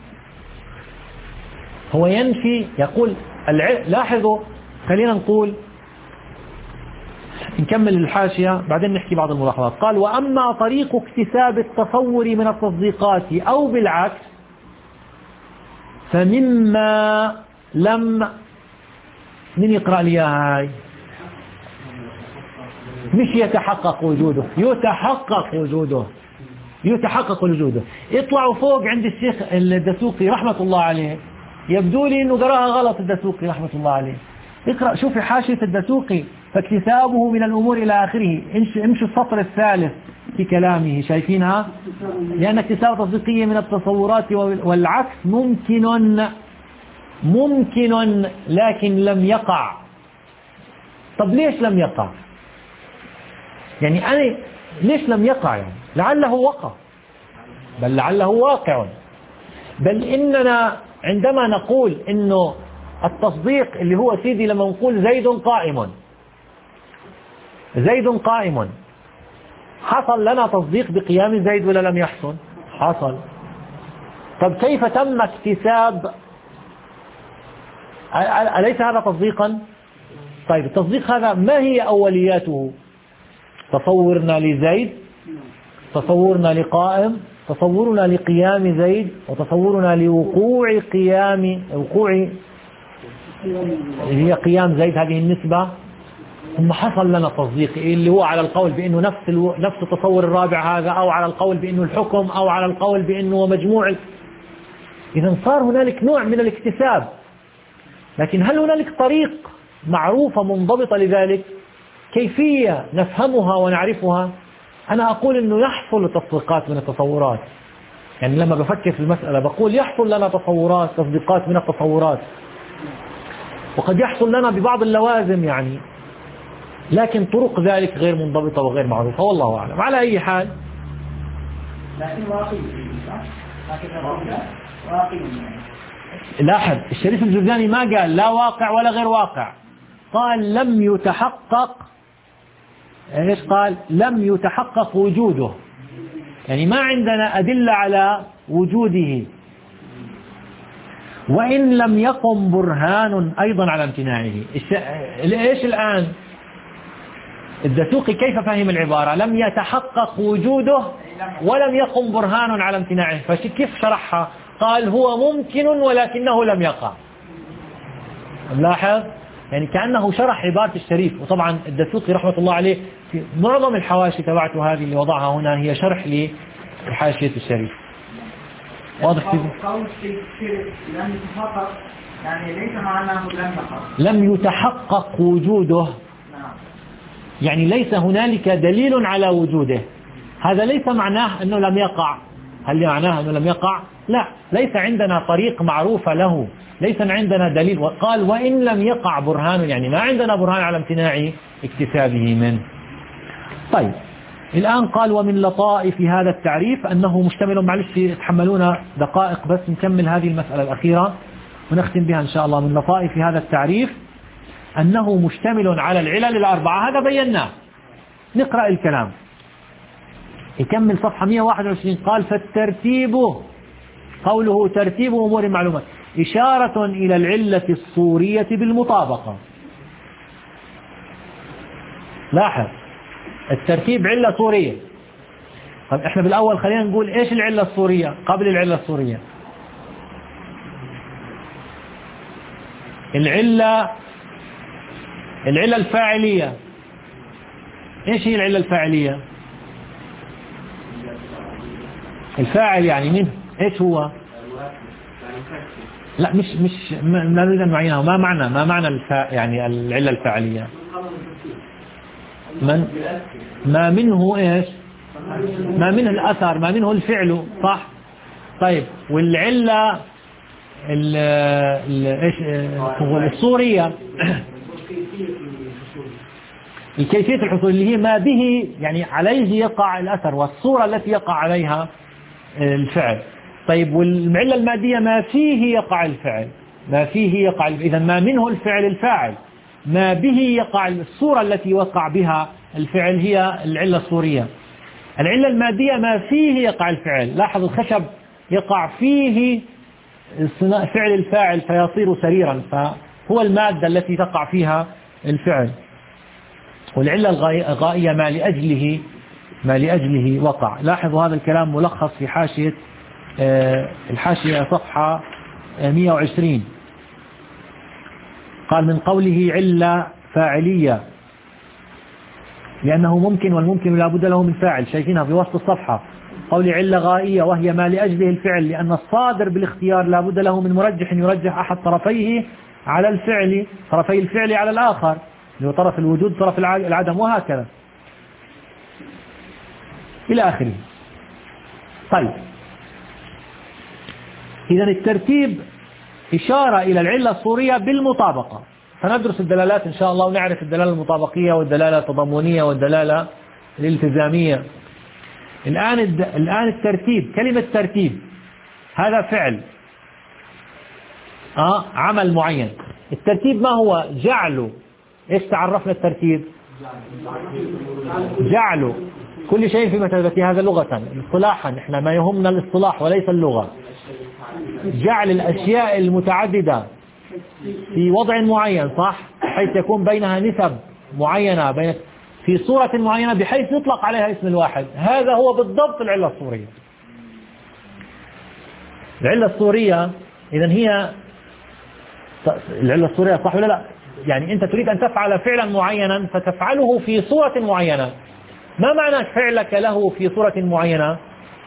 هو ينفي، يقول الع... لاحظوا، خلينا نقول نكمل الحاشية بعدين نحكي بعض الملاحظات. قال وأما طريق اكتساب التصور من التصديقات أو بالعكس فمما لم، من يقرأ لي هاي؟ مش يتحقق وجوده، يتحقق وجوده، يتحقق وجوده. اطلعوا فوق عند الشيخ الدسوقي رحمة الله عليه، يبدو لي انه قراها غلط الدسوقي رحمة الله عليه. اقرأ، شوفي حاشية الدسوقي، فاكتسابه من الأمور إلى آخره. امشوا السطر الثالث في كلامه، شايفينها؟ لأن اكتساب تصديقية من التصورات والعكس ممكن ممكن لكن لم يقع. طب ليش لم يقع؟ يعني أنا ليش لم يقع؟ يعني لعله وقع، بل لعله واقع. بل إننا عندما نقول إنه التصديق اللي هو سيدي لما نقول زيد قائم، زيد قائم، حصل لنا تصديق بقيام زيد ولا لم يحصل؟ حصل. طب كيف تم اكتساب؟ أليس هذا تصديقا؟ طيب التصديق هذا ما هي أولياته؟ تصورنا لزيد، تصورنا لقائم، تصورنا لقيام زيد، وتصورنا لوقوع قيام وقوع هي قيام زيد، هذه النسبة. ثم حصل لنا تصديق اللي هو على القول بأنه نفس الو... نفس التصور الرابع هذا، أو على القول بأنه الحكم، أو على القول بأنه مجموع. إذا صار هنالك نوع من الاكتساب، لكن هل هنالك طريق معروفة منضبطة لذلك؟ كيفية نفهمها ونعرفها؟ أنا أقول أنه يحصل تصديقات من التصورات، يعني لما بفكر في المسألة بقول يحصل لنا تصورات، تصديقات من التصورات، وقد يحصل لنا ببعض اللوازم يعني، لكن طرق ذلك غير منضبطة وغير معروفة، والله أعلم. على أي حال لكن واقعي واقعي لاحظ الشريف الجرجاني ما قال لا واقع ولا غير واقع، قال لم يتحقق. ايش قال؟ لم يتحقق وجوده، يعني ما عندنا أدلة على وجوده، وإن لم يقم برهان أيضا على امتناعه. ايش الآن الدسوقي كيف فهم العبارة؟ لم يتحقق وجوده ولم يقم برهان على امتناعه، فكيف شرحها؟ قال هو ممكن ولكنه لم يقع. لاحظ يعني كأنه شرح عبارة الشريف. وطبعا الدسوقي رحمة الله عليه في معظم الحواشي تبعته هذه اللي وضعها هنا هي شرح لحاشية الشريف. واضح كده؟ قول الشريف لم يتحقق يعني ليس معناه لم يقع. لم يتحقق وجوده يعني ليس هنالك دليل على وجوده. هذا ليس معناه أنه لم يقع. هل معناه أنه لم يقع؟ لا، ليس عندنا طريق معروفة له، ليس عندنا دليل. وقال وإن لم يقع برهان، يعني ما عندنا برهان على امتناع اكتسابه منه. طيب الآن قال ومن لطائف هذا التعريف أنه مشتمل، معلش تحملونا دقائق بس نكمل هذه المسألة الأخيرة ونختم بها إن شاء الله. من لطائف هذا التعريف أنه مشتمل على العلل الأربعة، هذا بيناه. نقرأ الكلام يكمل صفحة مئة وواحد وعشرين. قال فالترتيب، قوله ترتيب أمور المعلومات إشارة إلى العلة الصورية بالمطابقة. لاحظ الترتيب علة صورية. طب احنا بالأول خلينا نقول ايش العلة الصورية قبل العلة الصورية. العلة العلة الفاعلية. ايش هي العلة الفاعلية؟ الفاعل يعني منه ايش هو؟ لا مش مش ما نريد ان نعينه. ما معنى ما معنى الفا يعني العلة الفاعلية؟ من ما منه ايش؟ ما منه الأثر، ما منه الفعل، صح؟ طيب والعلة ال ايش الصورية الكيفية الحصول اللي هي ما به يعني عليه يقع الأثر، والصورة التي يقع عليها الفعل. طيب والعلة المادية ما فيه يقع الفعل، ما فيه يقع، إذا ما منه الفعل الفاعل، ما به يقع الصورة التي وقع بها الفعل هي العلة الصورية. العلة المادية ما فيه يقع الفعل. لاحظ الخشب يقع فيه فعل الفاعل فيصير سريرا، فهو المادة التي تقع فيها الفعل. والعلة الغائية ما لأجله ما لأجله وقع. لاحظوا هذا الكلام ملخص في حاشية الحاشية صفحة مئة وعشرين. قال من قوله علة فاعلية لأنه ممكن، والممكن لا بد له من فاعل، شايفينها في وسط الصفحة. قول علة غائية وهي ما لأجله الفعل، لأن الصادر بالاختيار لا بد له من مرجح يرجح أحد طرفيه على الفعل، طرفي الفعل على الآخر، اللي هو طرف الوجود طرف العدم، وهكذا إلى آخره. طيب إذا الترتيب إشارة إلى العلة الصورية بالمطابقة. سندرس الدلالات إن شاء الله ونعرف الدلالة المطابقية والدلالة التضمنية والدلالة الالتزامية. الآن الآن الترتيب، كلمة ترتيب هذا فعل آه عمل معين. الترتيب ما هو؟ جعله. إيش تعرفنا الترتيب؟ جعله كل شيء في مثابته. هذا لغة. اصطلاحا إحنا ما يهمنا الاصطلاح وليس اللغة. جعل الأشياء المتعددة في وضع معين، صح، بحيث يكون بينها نسب معينة بين في صورة معينة بحيث يطلق عليها اسم الواحد. هذا هو بالضبط العلة الصورية. العلة الصورية إذن هي العلة الصورية، صح ولا لا؟ يعني أنت تريد أن تفعل فعلا معينا فتفعله في صورة معينة. ما معنى فعلك له في صورة معينة؟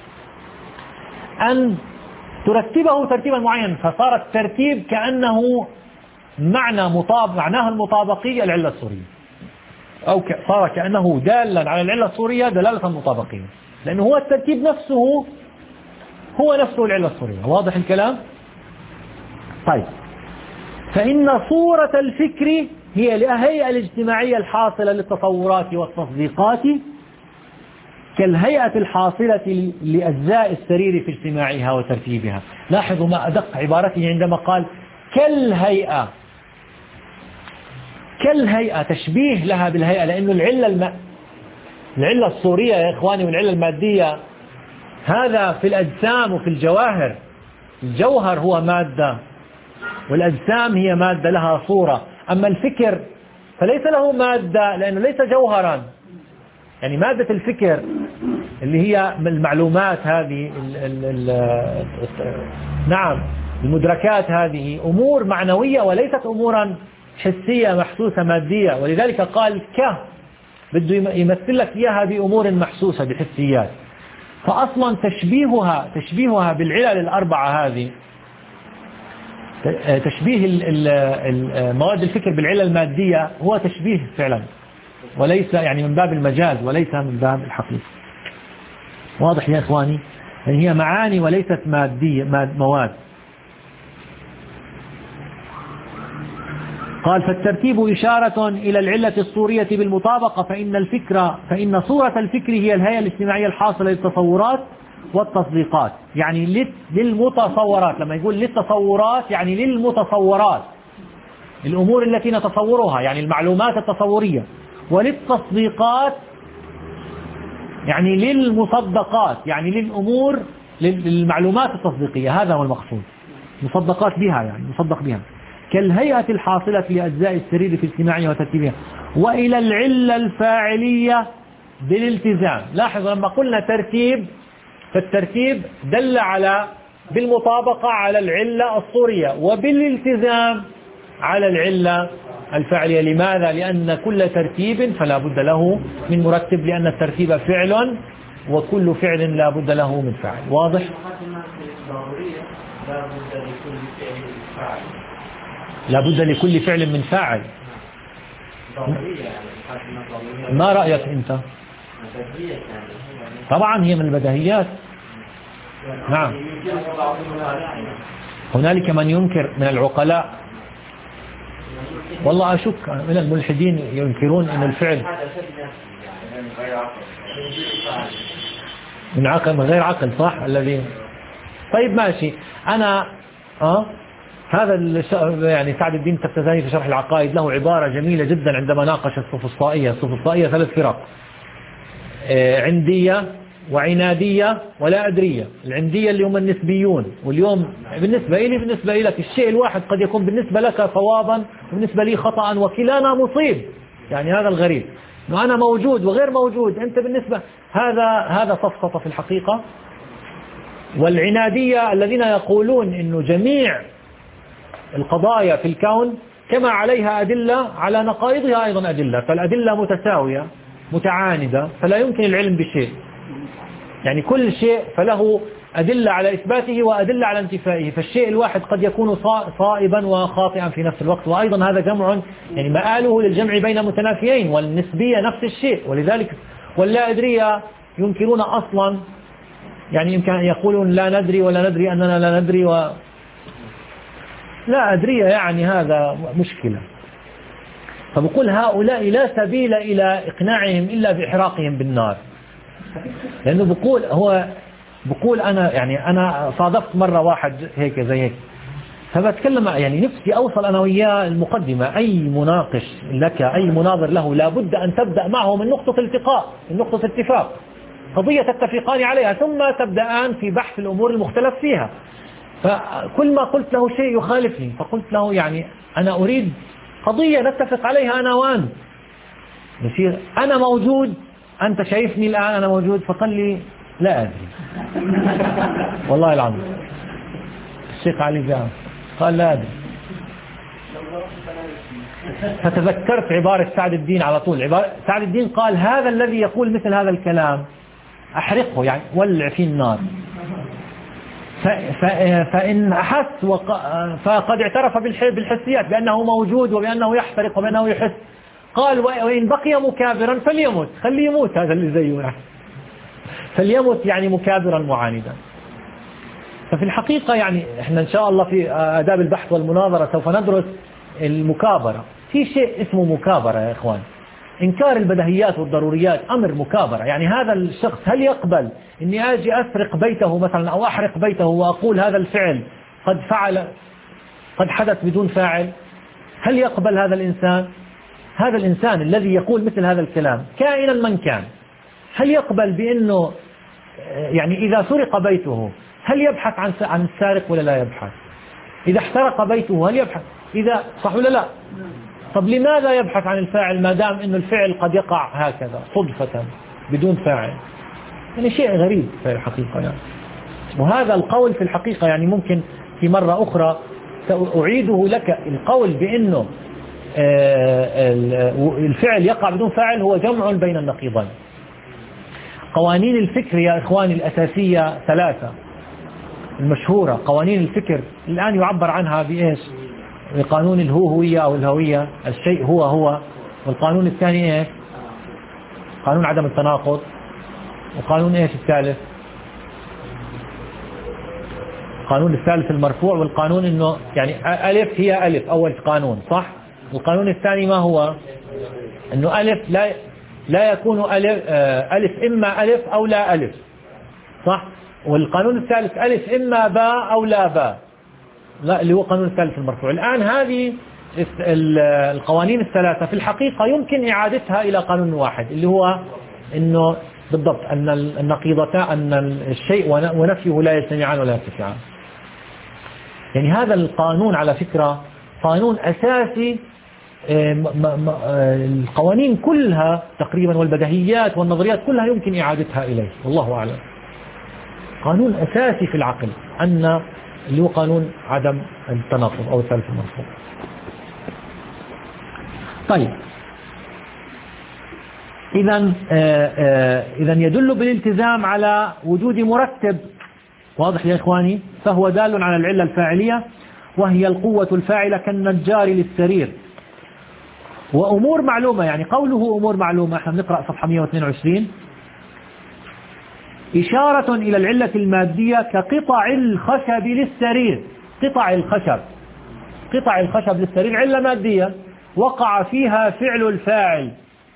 أن ترتبه ترتيبا معينا، فصار الترتيب كأنه معنى مطابق، معناها المطابقية العلة الصورية، أو صار كأنه دالا على العلة الصورية دلالة مطابقية، لأنه هو الترتيب نفسه هو نفسه العلة الصورية. واضح الكلام؟ طيب، فإن صورة الفكر هي الهيئة الاجتماعية الحاصلة للتصورات والتصديقات كالهيئة الحاصلة لأجزاء السرير في اجتماعها وترتيبها. لاحظوا ما أدق عبارته عندما قال كالهيئة. كالهيئة تشبيه لها بالهيئة، لأنه العلة الم... العلة الصورية يا إخواني والعلة المادية هذا في الأجسام وفي الجواهر. الجوهر هو مادة والأجسام هي مادة لها صورة، أما الفكر فليس له مادة لأنه ليس جوهرا. يعني مادة الفكر اللي هي المعلومات هذه ال ال ال نعم المدركات هذه أمور معنوية وليست أمورا حسية محسوسة مادية، ولذلك قال ك بده يمثل لك إياها بأمور محسوسة بحسيات. فأصلا تشبيهها تشبيهها بالعلل الأربعة هذه، تشبيه مواد الفكر بالعلل المادية هو تشبيه فعلا، وليس يعني من باب المجاز وليس من باب الحقيقة. واضح يا إخواني؟ يعني هي معاني وليست مادية مواد. قال فالترتيب إشارة إلى العلة الصورية بالمطابقة، فإن الفكرة فإن صورة الفكر هي الهيئة الاجتماعية الحاصلة للتصورات والتصديقات. يعني للمتصورات، لما يقول للتصورات يعني للمتصورات، الأمور التي نتصورها يعني المعلومات التصورية، وللتصديقات يعني للمصدقات يعني للأمور للمعلومات التصديقية. هذا هو المقصود، مصدقات بها يعني مصدق بها. كالهيئة الحاصلة لأجزاء السرير في اجتماعها وترتيبها. وإلى العلة الفاعلية بالالتزام. لاحظ لما قلنا ترتيب، فالترتيب دل على بالمطابقة على العلة الصورية، وبالالتزام على العلة الفاعلية. لماذا؟ لأن كل ترتيب فلا بد له من مرتب، لأن الترتيب فعل وكل فعل لا بد له من فاعل. واضح؟ لا بد لكل فعل من فاعل. ما رأيك أنت؟ طبعا هي من البديهيات. نعم، هنالك من ينكر من العقلاء، والله أشك من الملحدين ينكرون أن الفعل من عقل من غير عقل، صح الذي. طيب ماشي. أنا أه هذا يعني سعد الدين التفتزاني في شرح العقائد له عبارة جميلة جدا عندما ناقش السفسطائية. السفسطائية ثلاث فرق، عندية وعنادية ولا أدرية. العندية اللي هم النسبيون، واليوم بالنسبة لي بالنسبة لك الشيء الواحد قد يكون بالنسبة لك صوابا وبالنسبة لي خطأ، وكلانا مصيب. يعني هذا الغريب، انه أنا موجود وغير موجود، أنت بالنسبة هذا هذا سفسطة في الحقيقة. والعنادية الذين يقولون إنه جميع القضايا في الكون كما عليها أدلة على نقائضها أيضا أدلة، فالأدلة متساوية متعاندة، فلا يمكن العلم بشيء. يعني كل شيء فله أدلة على إثباته وأدلة على انتفائه، فالشيء الواحد قد يكون صائبا وخاطئا في نفس الوقت، وأيضا هذا جمع يعني مآله للجمع بين متنافيين، والنسبية نفس الشيء. ولذلك واللا أدرية ينكرون أصلا، يعني يمكن يقولون لا ندري ولا ندري أننا لا ندري و... لا أدري يعني هذا مشكلة. فبقول هؤلاء لا سبيل إلى إقناعهم إلا بإحراقهم بالنار. لأنه بقول هو بقول أنا يعني أنا صادفت مرة واحد هيك زي هيك، فبتكلم يعني نفسي أوصل أنا وياه المقدمة. أي مناقش لك أي مناظر له لابد أن تبدأ معه من نقطة التقاء، من نقطة اتفاق، قضية تتفقان عليها، ثم تبدأان في بحث الأمور المختلف فيها. فكل ما قلت له شيء يخالفني، فقلت له يعني أنا أريد قضية نتفق عليها أنا وأنت، يصير أنا موجود، أنت شايفني الآن أنا موجود، فقال لي لا أدري والله العظيم الشيخ علي جاء قال لا أدري. فتذكرت عبارة سعد الدين على طول. عبارة سعد الدين قال هذا الذي يقول مثل هذا الكلام أحرقه، يعني ولع في النار. فإن أحس فقد اعترف بالحسيات بأنه موجود وبأنه يحترق وبأنه يحس. قال وإن بقي مكابرا فليمت، خليه يموت هذا اللي زيه، فليمت يعني مكابرا معاندا. ففي الحقيقة يعني احنا إن شاء الله في آداب البحث والمناظرة سوف ندرس المكابرة. في شيء اسمه مكابرة يا إخوان. إنكار البديهيات والضروريات أمر مكابرة. يعني هذا الشخص هل يقبل إني أجي أسرق بيته مثلا أو أحرق بيته وأقول هذا الفعل قد فعل قد حدث بدون فاعل؟ هل يقبل هذا الإنسان؟ هذا الإنسان الذي يقول مثل هذا الكلام كائنا من كان، هل يقبل بأنه يعني إذا سرق بيته هل يبحث عن عن السارق ولا لا يبحث؟ إذا احترق بيته هل يبحث؟ إذا صح ولا لا؟ طب لماذا يبحث عن الفاعل ما دام إنه الفعل قد يقع هكذا صدفة بدون فاعل؟ يعني شيء غريب في الحقيقة يعني. وهذا القول في الحقيقة يعني ممكن في مرة أخرى أعيده لك. القول بأنه الفعل يقع بدون فاعل هو جمع بين النقيضين. قوانين الفكر يا إخواني الأساسية ثلاثة المشهورة. قوانين الفكر الآن يعبر عنها بإيش؟ بقانون الهوهوية أو الهوية، الشيء هو هو. والقانون الثاني إيه؟ قانون عدم التناقض. وقانون إيش الثالث؟ قانون الثالث المرفوع. والقانون إنه يعني ألف هي ألف أول قانون صح. القانون الثاني ما هو؟ إنه ألف لا لا يكون ألف, ألف إما ألف أو لا ألف صح. والقانون الثالث ألف إما باء أو لا باء، لا اللي هو قانون الثالث المرفوع. الآن هذه القوانين الثلاثة في الحقيقة يمكن إعادتها إلى قانون واحد اللي هو إنه بالضبط أن النقيضتان أن الشيء ونفيه لا يجتمعان ولا يرتفعان. يعني هذا القانون على فكرة قانون أساسي. القوانين كلها تقريبا والبديهيات والنظريات كلها يمكن إعادتها إليه والله أعلم. قانون أساسي في العقل أن اللي هو قانون عدم التناقض أو الثالث المرفوع. طيب إذا إذا يدل بالالتزام على وجود مرتب واضح يا إخواني، فهو دال على العلة الفاعلية وهي القوة الفاعلة كالنجار للسرير. وأمور معلومة، يعني قوله أمور معلومة احنا بنقرأ صفحة مئة واثنين وعشرين، إشارة إلى العلة المادية كقطع الخشب للسرير. قطع الخشب قطع الخشب للسرير علة مادية وقع فيها فعل الفاعل.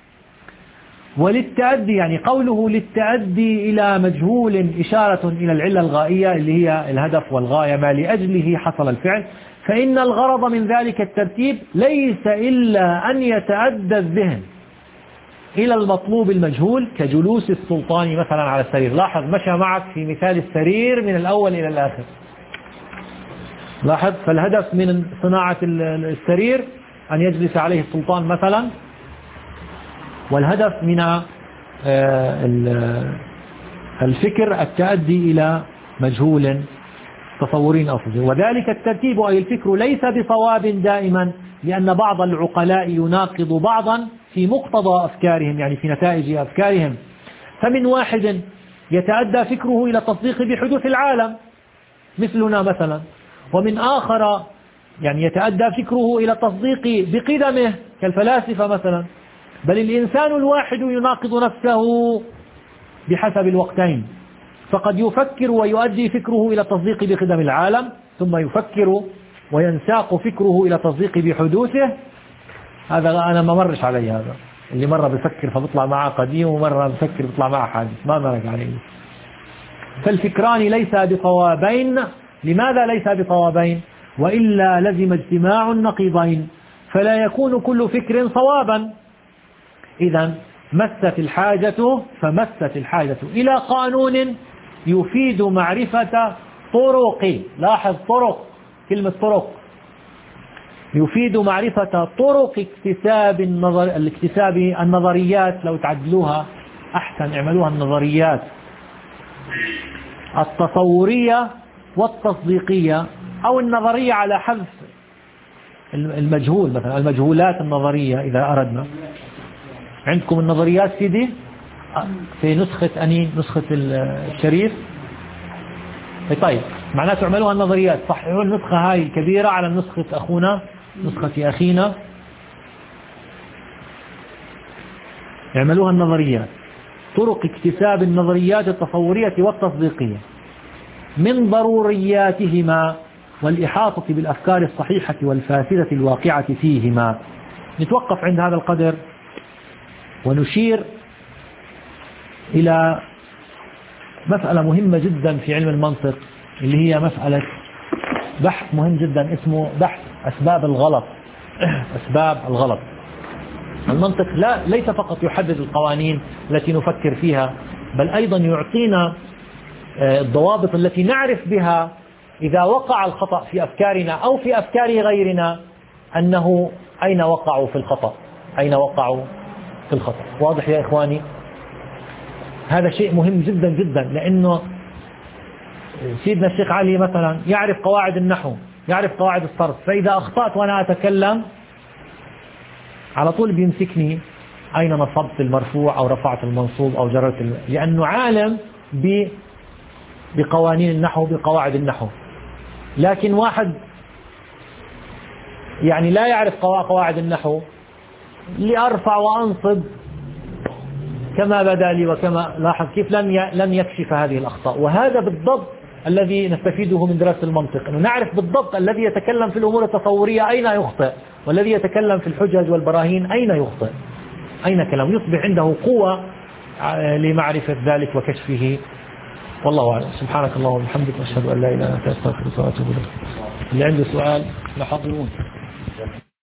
وللتأدي يعني قوله للتأدي إلى مجهول إشارة إلى العلة الغائية اللي هي الهدف والغاية ما لأجله حصل الفعل. فإن الغرض من ذلك الترتيب ليس إلا أن يتأدى الذهن إلى المطلوب المجهول كجلوس السلطان مثلا على السرير. لاحظ مشى معك في مثال السرير من الأول إلى الآخر. لاحظ فالهدف من صناعة السرير أن يجلس عليه السلطان مثلا، والهدف من الفكر التأدي إلى مجهول تصورين أصلي. وذلك الترتيب أي الفكر ليس بصواب دائما، لأن بعض العقلاء يناقض بعضا في مقتضى أفكارهم، يعني في نتائج أفكارهم. فمن واحد يتأدى فكره إلى التصديق بحدوث العالم مثلنا مثلا، ومن آخر يعني يتأدى فكره إلى التصديق بقدمه كالفلاسفة مثلا. بل الإنسان الواحد يناقض نفسه بحسب الوقتين، فقد يفكر ويؤدي فكره إلى التصديق بقدم العالم، ثم يفكر وينساق فكره إلى تصديق بحدوثه، هذا أنا ما مرش علي. هذا اللي مرة بفكر فبطلع معه قديم ومرة بفكر بطلع معه حادث، ما مرق علي. فالفكران ليس بصوابين. لماذا ليس بصوابين؟ وإلا لزم اجتماع النقيضين فلا يكون كل فكر صوابا. إذا مست الحاجة فمست الحاجة إلى قانون يفيد معرفة طرق. لاحظ طرق، كلمة طرق يفيد معرفة طرق اكتساب النظر الاكتساب النظريات. لو تعدلوها أحسن، اعملوها النظريات التصورية والتصديقية، أو النظرية على حذف المجهول، مثلا المجهولات النظرية إذا أردنا. عندكم النظريات سيدي في نسخة أني نسخة الشريف. طيب معناته اعملوها النظريات، صححوا النسخة هاي الكبيرة على نسخة أخونا، نسخة أخينا، اعملوها النظريات. طرق اكتساب النظريات التصورية والتصديقية من ضرورياتهما والإحاطة بالأفكار الصحيحة والفاسدة الواقعة فيهما. نتوقف عند هذا القدر ونشير إلى مسألة مهمة جدا في علم المنطق، اللي هي مسألة بحث مهم جدا اسمه بحث أسباب الغلط. أسباب الغلط. المنطق لا ليس فقط يحدد القوانين التي نفكر فيها، بل أيضا يعطينا الضوابط التي نعرف بها إذا وقع الخطأ في أفكارنا أو في أفكار غيرنا أنه أين وقعوا في الخطأ، أين وقعوا في الخطأ. واضح يا إخواني؟ هذا شيء مهم جدا جدا، لأنه سيدنا الشيخ علي مثلا يعرف قواعد النحو، يعرف قواعد الصرف، فإذا أخطأت وأنا أتكلم على طول بيمسكني أين نصبت المرفوع أو رفعت المنصوب أو جررت ال... لأنه عالم ب... بقوانين النحو، بقواعد النحو. لكن واحد يعني لا يعرف قواعد النحو، لأرفع وأنصب كما بدا لي وكما لاحظ كيف لن لن يكشف هذه الأخطاء. وهذا بالضبط الذي نستفيده من دراسة المنطق، أنه نعرف بالضبط الذي يتكلم في الأمور التصورية أين يخطئ، والذي يتكلم في الحجج والبراهين أين يخطئ، أين كلام، يصبح عنده قوة لمعرفة ذلك وكشفه. والله أعلم. سبحانك اللهم وبحمدك، أشهد أن لا إله إلا أنت، أستغفرك وأتوب إليك. اللي عنده سؤال لحضرون.